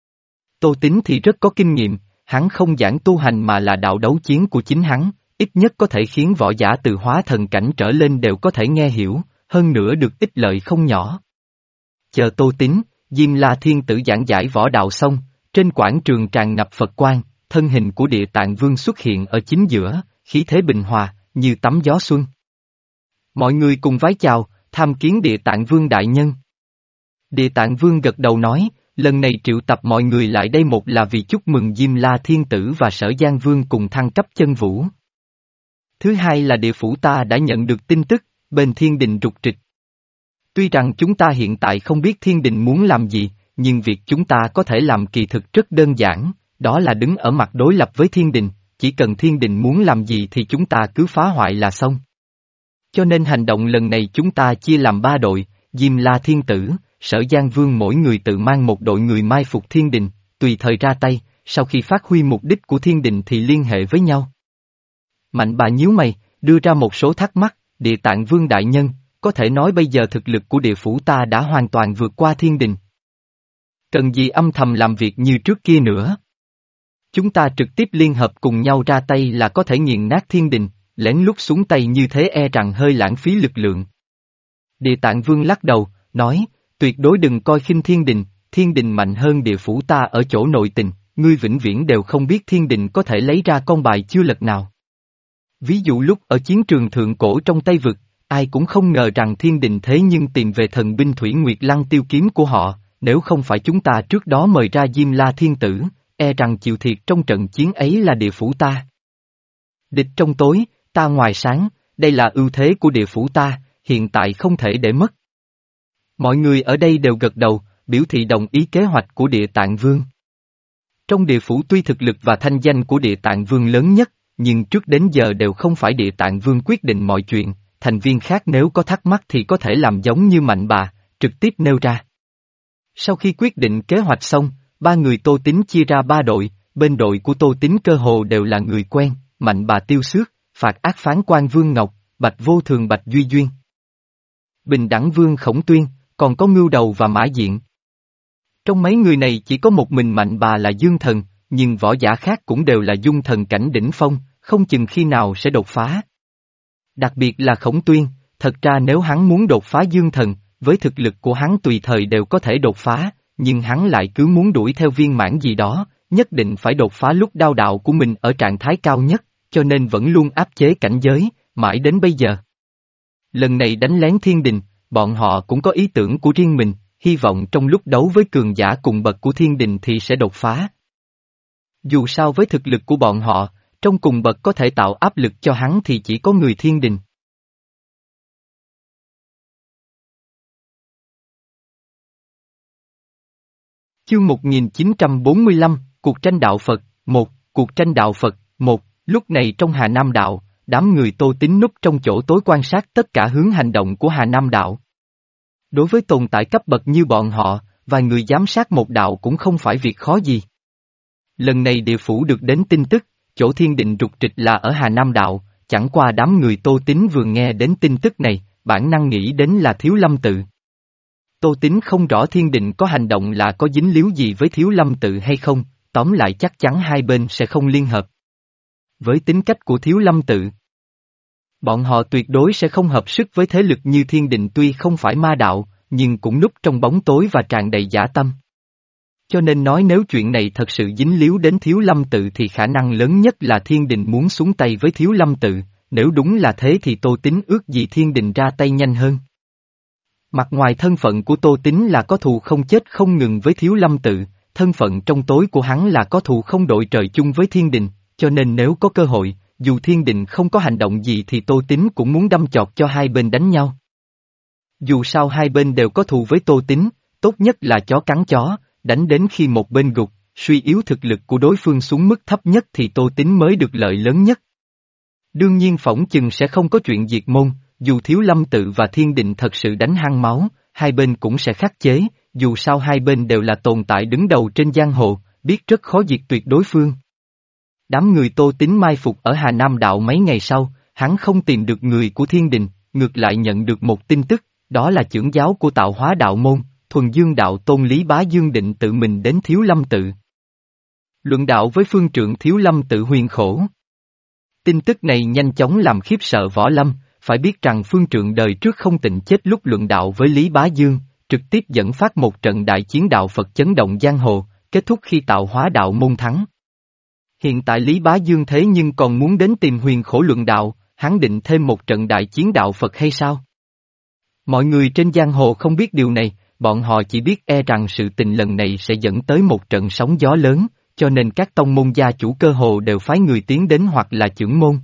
Tô Tín thì rất có kinh nghiệm, hắn không giảng tu hành mà là đạo đấu chiến của chính hắn, ít nhất có thể khiến võ giả từ hóa thần cảnh trở lên đều có thể nghe hiểu, hơn nữa được ích lợi không nhỏ. Chờ Tô Tín, Diêm La Thiên Tử giảng giải võ đạo xong, trên quảng trường tràn ngập Phật quang, thân hình của Địa Tạng Vương xuất hiện ở chính giữa, khí thế bình hòa, như tắm gió xuân. Mọi người cùng vái chào, tham kiến Địa Tạng Vương đại nhân. Địa Tạng Vương gật đầu nói, lần này triệu tập mọi người lại đây một là vì chúc mừng Diêm La Thiên Tử và Sở Giang Vương cùng thăng cấp chân vũ. Thứ hai là địa phủ ta đã nhận được tin tức, bên thiên đình rục trịch. Tuy rằng chúng ta hiện tại không biết thiên đình muốn làm gì, nhưng việc chúng ta có thể làm kỳ thực rất đơn giản, đó là đứng ở mặt đối lập với thiên đình, chỉ cần thiên đình muốn làm gì thì chúng ta cứ phá hoại là xong. Cho nên hành động lần này chúng ta chia làm ba đội, Diêm La Thiên Tử, Sở Giang Vương mỗi người tự mang một đội người mai phục thiên đình, tùy thời ra tay, sau khi phát huy mục đích của thiên đình thì liên hệ với nhau. Mạnh bà nhíu mày, đưa ra một số thắc mắc, Địa Tạng Vương đại nhân, có thể nói bây giờ thực lực của địa phủ ta đã hoàn toàn vượt qua thiên đình. Cần gì âm thầm làm việc như trước kia nữa? Chúng ta trực tiếp liên hợp cùng nhau ra tay là có thể nghiền nát thiên đình, lén lút xuống tay như thế e rằng hơi lãng phí lực lượng. Địa Tạng Vương lắc đầu, nói, tuyệt đối đừng coi khinh thiên đình, thiên đình mạnh hơn địa phủ ta ở chỗ nội tình, ngươi vĩnh viễn đều không biết thiên đình có thể lấy ra con bài chưa lật nào. Ví dụ lúc ở chiến trường thượng cổ trong Tây Vực, ai cũng không ngờ rằng thiên đình thế nhưng tìm về thần binh Thủy Nguyệt Lăng tiêu kiếm của họ, nếu không phải chúng ta trước đó mời ra Diêm La Thiên Tử, e rằng chịu thiệt trong trận chiến ấy là địa phủ ta. Địch trong tối, ta ngoài sáng, đây là ưu thế của địa phủ ta, hiện tại không thể để mất. Mọi người ở đây đều gật đầu, biểu thị đồng ý kế hoạch của Địa Tạng Vương. Trong địa phủ tuy thực lực và thanh danh của Địa Tạng Vương lớn nhất, nhưng trước đến giờ đều không phải Địa Tạng Vương quyết định mọi chuyện, thành viên khác nếu có thắc mắc thì có thể làm giống như Mạnh Bà, trực tiếp nêu ra. Sau khi quyết định kế hoạch xong, ba người Tô Tín chia ra ba đội, bên đội của Tô Tín cơ hồ đều là người quen, Mạnh Bà Tiêu Xước, Phạt Ác Phán Quan Vương Ngọc, Bạch Vô Thường Bạch Duy Duyên, Bình Đẳng Vương Khổng Tuyên, còn có Ngưu Đầu và Mã Diện. Trong mấy người này chỉ có một mình Mạnh Bà là Dương Thần, nhưng võ giả khác cũng đều là dung thần cảnh đỉnh phong, không chừng khi nào sẽ đột phá. Đặc biệt là Khổng Tuyên, thật ra nếu hắn muốn đột phá Dương Thần, với thực lực của hắn tùy thời đều có thể đột phá, nhưng hắn lại cứ muốn đuổi theo viên mãn gì đó, nhất định phải đột phá lúc đao đạo của mình ở trạng thái cao nhất, cho nên vẫn luôn áp chế cảnh giới, mãi đến bây giờ. Lần này đánh lén thiên đình, bọn họ cũng có ý tưởng của riêng mình, hy vọng trong lúc đấu với cường giả cùng bậc của thiên đình thì sẽ đột phá. Dù sao với thực lực của bọn họ, trong cùng bậc có thể tạo áp lực cho hắn thì chỉ có người thiên đình. Chương một nghìn chín trăm bốn mươi lăm, Cuộc tranh đạo Phật, một, Cuộc tranh đạo Phật, một, lúc này trong Hà Nam Đạo, đám người Tô Tín núp trong chỗ tối quan sát tất cả hướng hành động của Hà Nam Đạo. Đối với tồn tại cấp bậc như bọn họ, vài người giám sát một đạo cũng không phải việc khó gì. Lần này địa phủ được đến tin tức, chỗ thiên định rục trịch là ở Hà Nam Đạo, chẳng qua đám người Tô Tín vừa nghe đến tin tức này, bản năng nghĩ đến là Thiếu Lâm Tự. Tô Tín không rõ thiên định có hành động là có dính líu gì với Thiếu Lâm Tự hay không, tóm lại chắc chắn hai bên sẽ không liên hợp. Với tính cách của Thiếu Lâm Tự, bọn họ tuyệt đối sẽ không hợp sức với thế lực như thiên định tuy không phải ma đạo, nhưng cũng núp trong bóng tối và tràn đầy dã tâm. Cho nên nói nếu chuyện này thật sự dính líu đến Thiếu Lâm Tự thì khả năng lớn nhất là thiên đình muốn xuống tay với Thiếu Lâm Tự, nếu đúng là thế thì Tô Tín ước gì thiên đình ra tay nhanh hơn. Mặt ngoài thân phận của Tô Tín là có thù không chết không ngừng với Thiếu Lâm Tự, thân phận trong tối của hắn là có thù không đội trời chung với thiên đình, cho nên nếu có cơ hội, dù thiên đình không có hành động gì thì Tô Tín cũng muốn đâm chọt cho hai bên đánh nhau. Dù sao hai bên đều có thù với Tô Tín, tốt nhất là chó cắn chó, đánh đến khi một bên gục, suy yếu thực lực của đối phương xuống mức thấp nhất thì Tô Tín mới được lợi lớn nhất. Đương nhiên phỏng chừng sẽ không có chuyện diệt môn, dù Thiếu Lâm Tự và thiên định thật sự đánh hăng máu, hai bên cũng sẽ khắc chế, dù sao hai bên đều là tồn tại đứng đầu trên giang hồ, biết rất khó diệt tuyệt đối phương. Đám người Tô Tín mai phục ở Hà Nam Đạo mấy ngày sau, hắn không tìm được người của thiên đình, ngược lại nhận được một tin tức, đó là chưởng giáo của Tạo Hóa Đạo Môn, Thuần Dương Đạo Tôn Lý Bá Dương định tự mình đến Thiếu Lâm Tự. Luận đạo với phương trượng Thiếu Lâm Tự Huyền Khổ. Tin tức này nhanh chóng làm khiếp sợ Võ Lâm, phải biết rằng phương trượng đời trước không tịnh chết lúc luận đạo với Lý Bá Dương, trực tiếp dẫn phát một trận đại chiến đạo Phật chấn động giang hồ, kết thúc khi Tạo Hóa Đạo Môn thắng. Hiện tại Lý Bá Dương thế nhưng còn muốn đến tìm Huyền Khổ luận đạo, hắn định thêm một trận đại chiến đạo Phật hay sao? Mọi người trên giang hồ không biết điều này, bọn họ chỉ biết e rằng sự tình lần này sẽ dẫn tới một trận sóng gió lớn, cho nên các tông môn gia chủ cơ hồ đều phái người tiến đến hoặc là chưởng môn.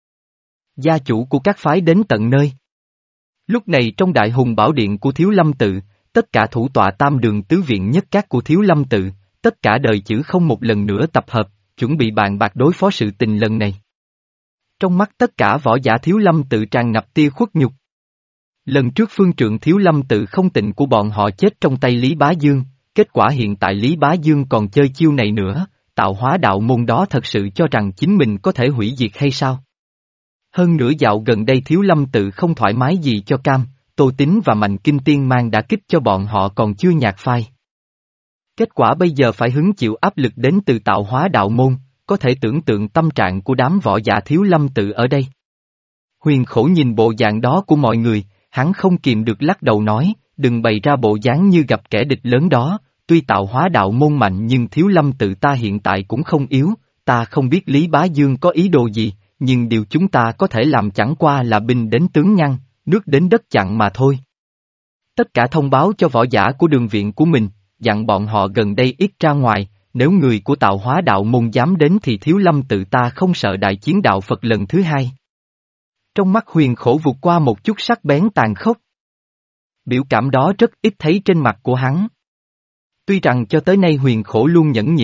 Gia chủ của các phái đến tận nơi. Lúc này trong Đại Hùng Bảo Điện của Thiếu Lâm Tự, tất cả thủ tọa tam đường tứ viện nhất các của Thiếu Lâm Tự, tất cả đời chữ không một lần nữa tập hợp, chuẩn bị bàn bạc đối phó sự tình lần này. Trong mắt tất cả võ giả Thiếu Lâm Tự tràn ngập tia khuất nhục. Lần trước phương trượng Thiếu Lâm Tự không tịnh của bọn họ chết trong tay Lý Bá Dương, kết quả hiện tại Lý Bá Dương còn chơi chiêu này nữa, Tạo Hóa Đạo Môn đó thật sự cho rằng chính mình có thể hủy diệt hay sao? Hơn nữa dạo gần đây Thiếu Lâm Tự không thoải mái gì cho cam, Tô Tín và Mạnh Kinh Tiên mang đã kích cho bọn họ còn chưa nhạt phai. Kết quả bây giờ phải hứng chịu áp lực đến từ Tạo Hóa Đạo Môn, có thể tưởng tượng tâm trạng của đám võ giả Thiếu Lâm Tự ở đây. Huyền Khổ nhìn bộ dạng đó của mọi người, hắn không kìm được lắc đầu nói, đừng bày ra bộ dáng như gặp kẻ địch lớn đó, tuy Tạo Hóa Đạo Môn mạnh nhưng Thiếu Lâm Tự ta hiện tại cũng không yếu, ta không biết Lý Bá Dương có ý đồ gì, nhưng điều chúng ta có thể làm chẳng qua là binh đến tướng ngăn, nước đến đất chặn mà thôi. Tất cả thông báo cho võ giả của đường viện của mình, dặn bọn họ gần đây ít ra ngoài, nếu người của Tạo Hóa Đạo Môn dám đến thì Thiếu Lâm Tự ta không sợ đại chiến đạo Phật lần thứ hai. Trong mắt Huyền Khổ vụt qua một chút sắc bén tàn khốc. Biểu cảm đó rất ít thấy trên mặt của hắn. Tuy rằng cho tới nay Huyền Khổ luôn nhẫn nhịn,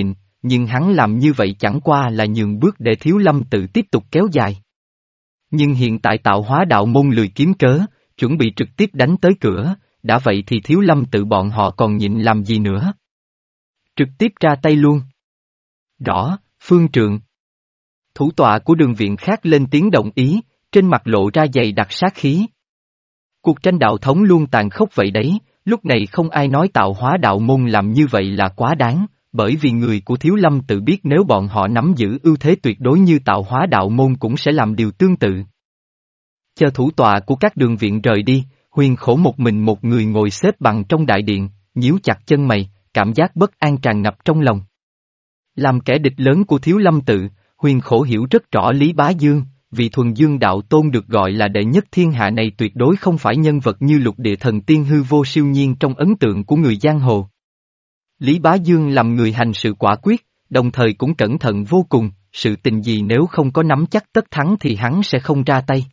nhưng hắn làm như vậy chẳng qua là nhường bước để Thiếu Lâm tự tiếp tục kéo dài. Nhưng hiện tại tạo hóa đạo môn lười kiếm cớ, chuẩn bị trực tiếp đánh tới cửa, đã vậy thì Thiếu Lâm tự bọn họ còn nhịn làm gì nữa. Trực tiếp ra tay luôn. Rõ, Phương Trượng. Thủ tọa của đường viện khác lên tiếng đồng ý, trên mặt lộ ra dày đặc sát khí. Cuộc tranh đạo thống luôn tàn khốc vậy đấy, lúc này không ai nói tạo hóa đạo môn làm như vậy là quá đáng, bởi vì người của Thiếu Lâm tự biết nếu bọn họ nắm giữ ưu thế tuyệt đối như tạo hóa đạo môn cũng sẽ làm điều tương tự. Chờ thủ tọa của các đường viện rời đi, Huyền Khổ một mình một người ngồi xếp bằng trong đại điện, nhíu chặt chân mày, cảm giác bất an tràn ngập trong lòng. Làm kẻ địch lớn của Thiếu Lâm tự, Huyền Khổ hiểu rất rõ Lý Bá Dương, vì thuần dương đạo tôn được gọi là đệ nhất thiên hạ này tuyệt đối không phải nhân vật như lục địa thần tiên hư vô siêu nhiên trong ấn tượng của người giang hồ. Lý Bá Dương làm người hành sự quả quyết, đồng thời cũng cẩn thận vô cùng, sự tình gì nếu không có nắm chắc tất thắng thì hắn sẽ không ra tay.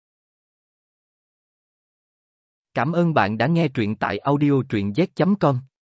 Cảm ơn bạn đã nghe truyện tại audio truyện z chấm com.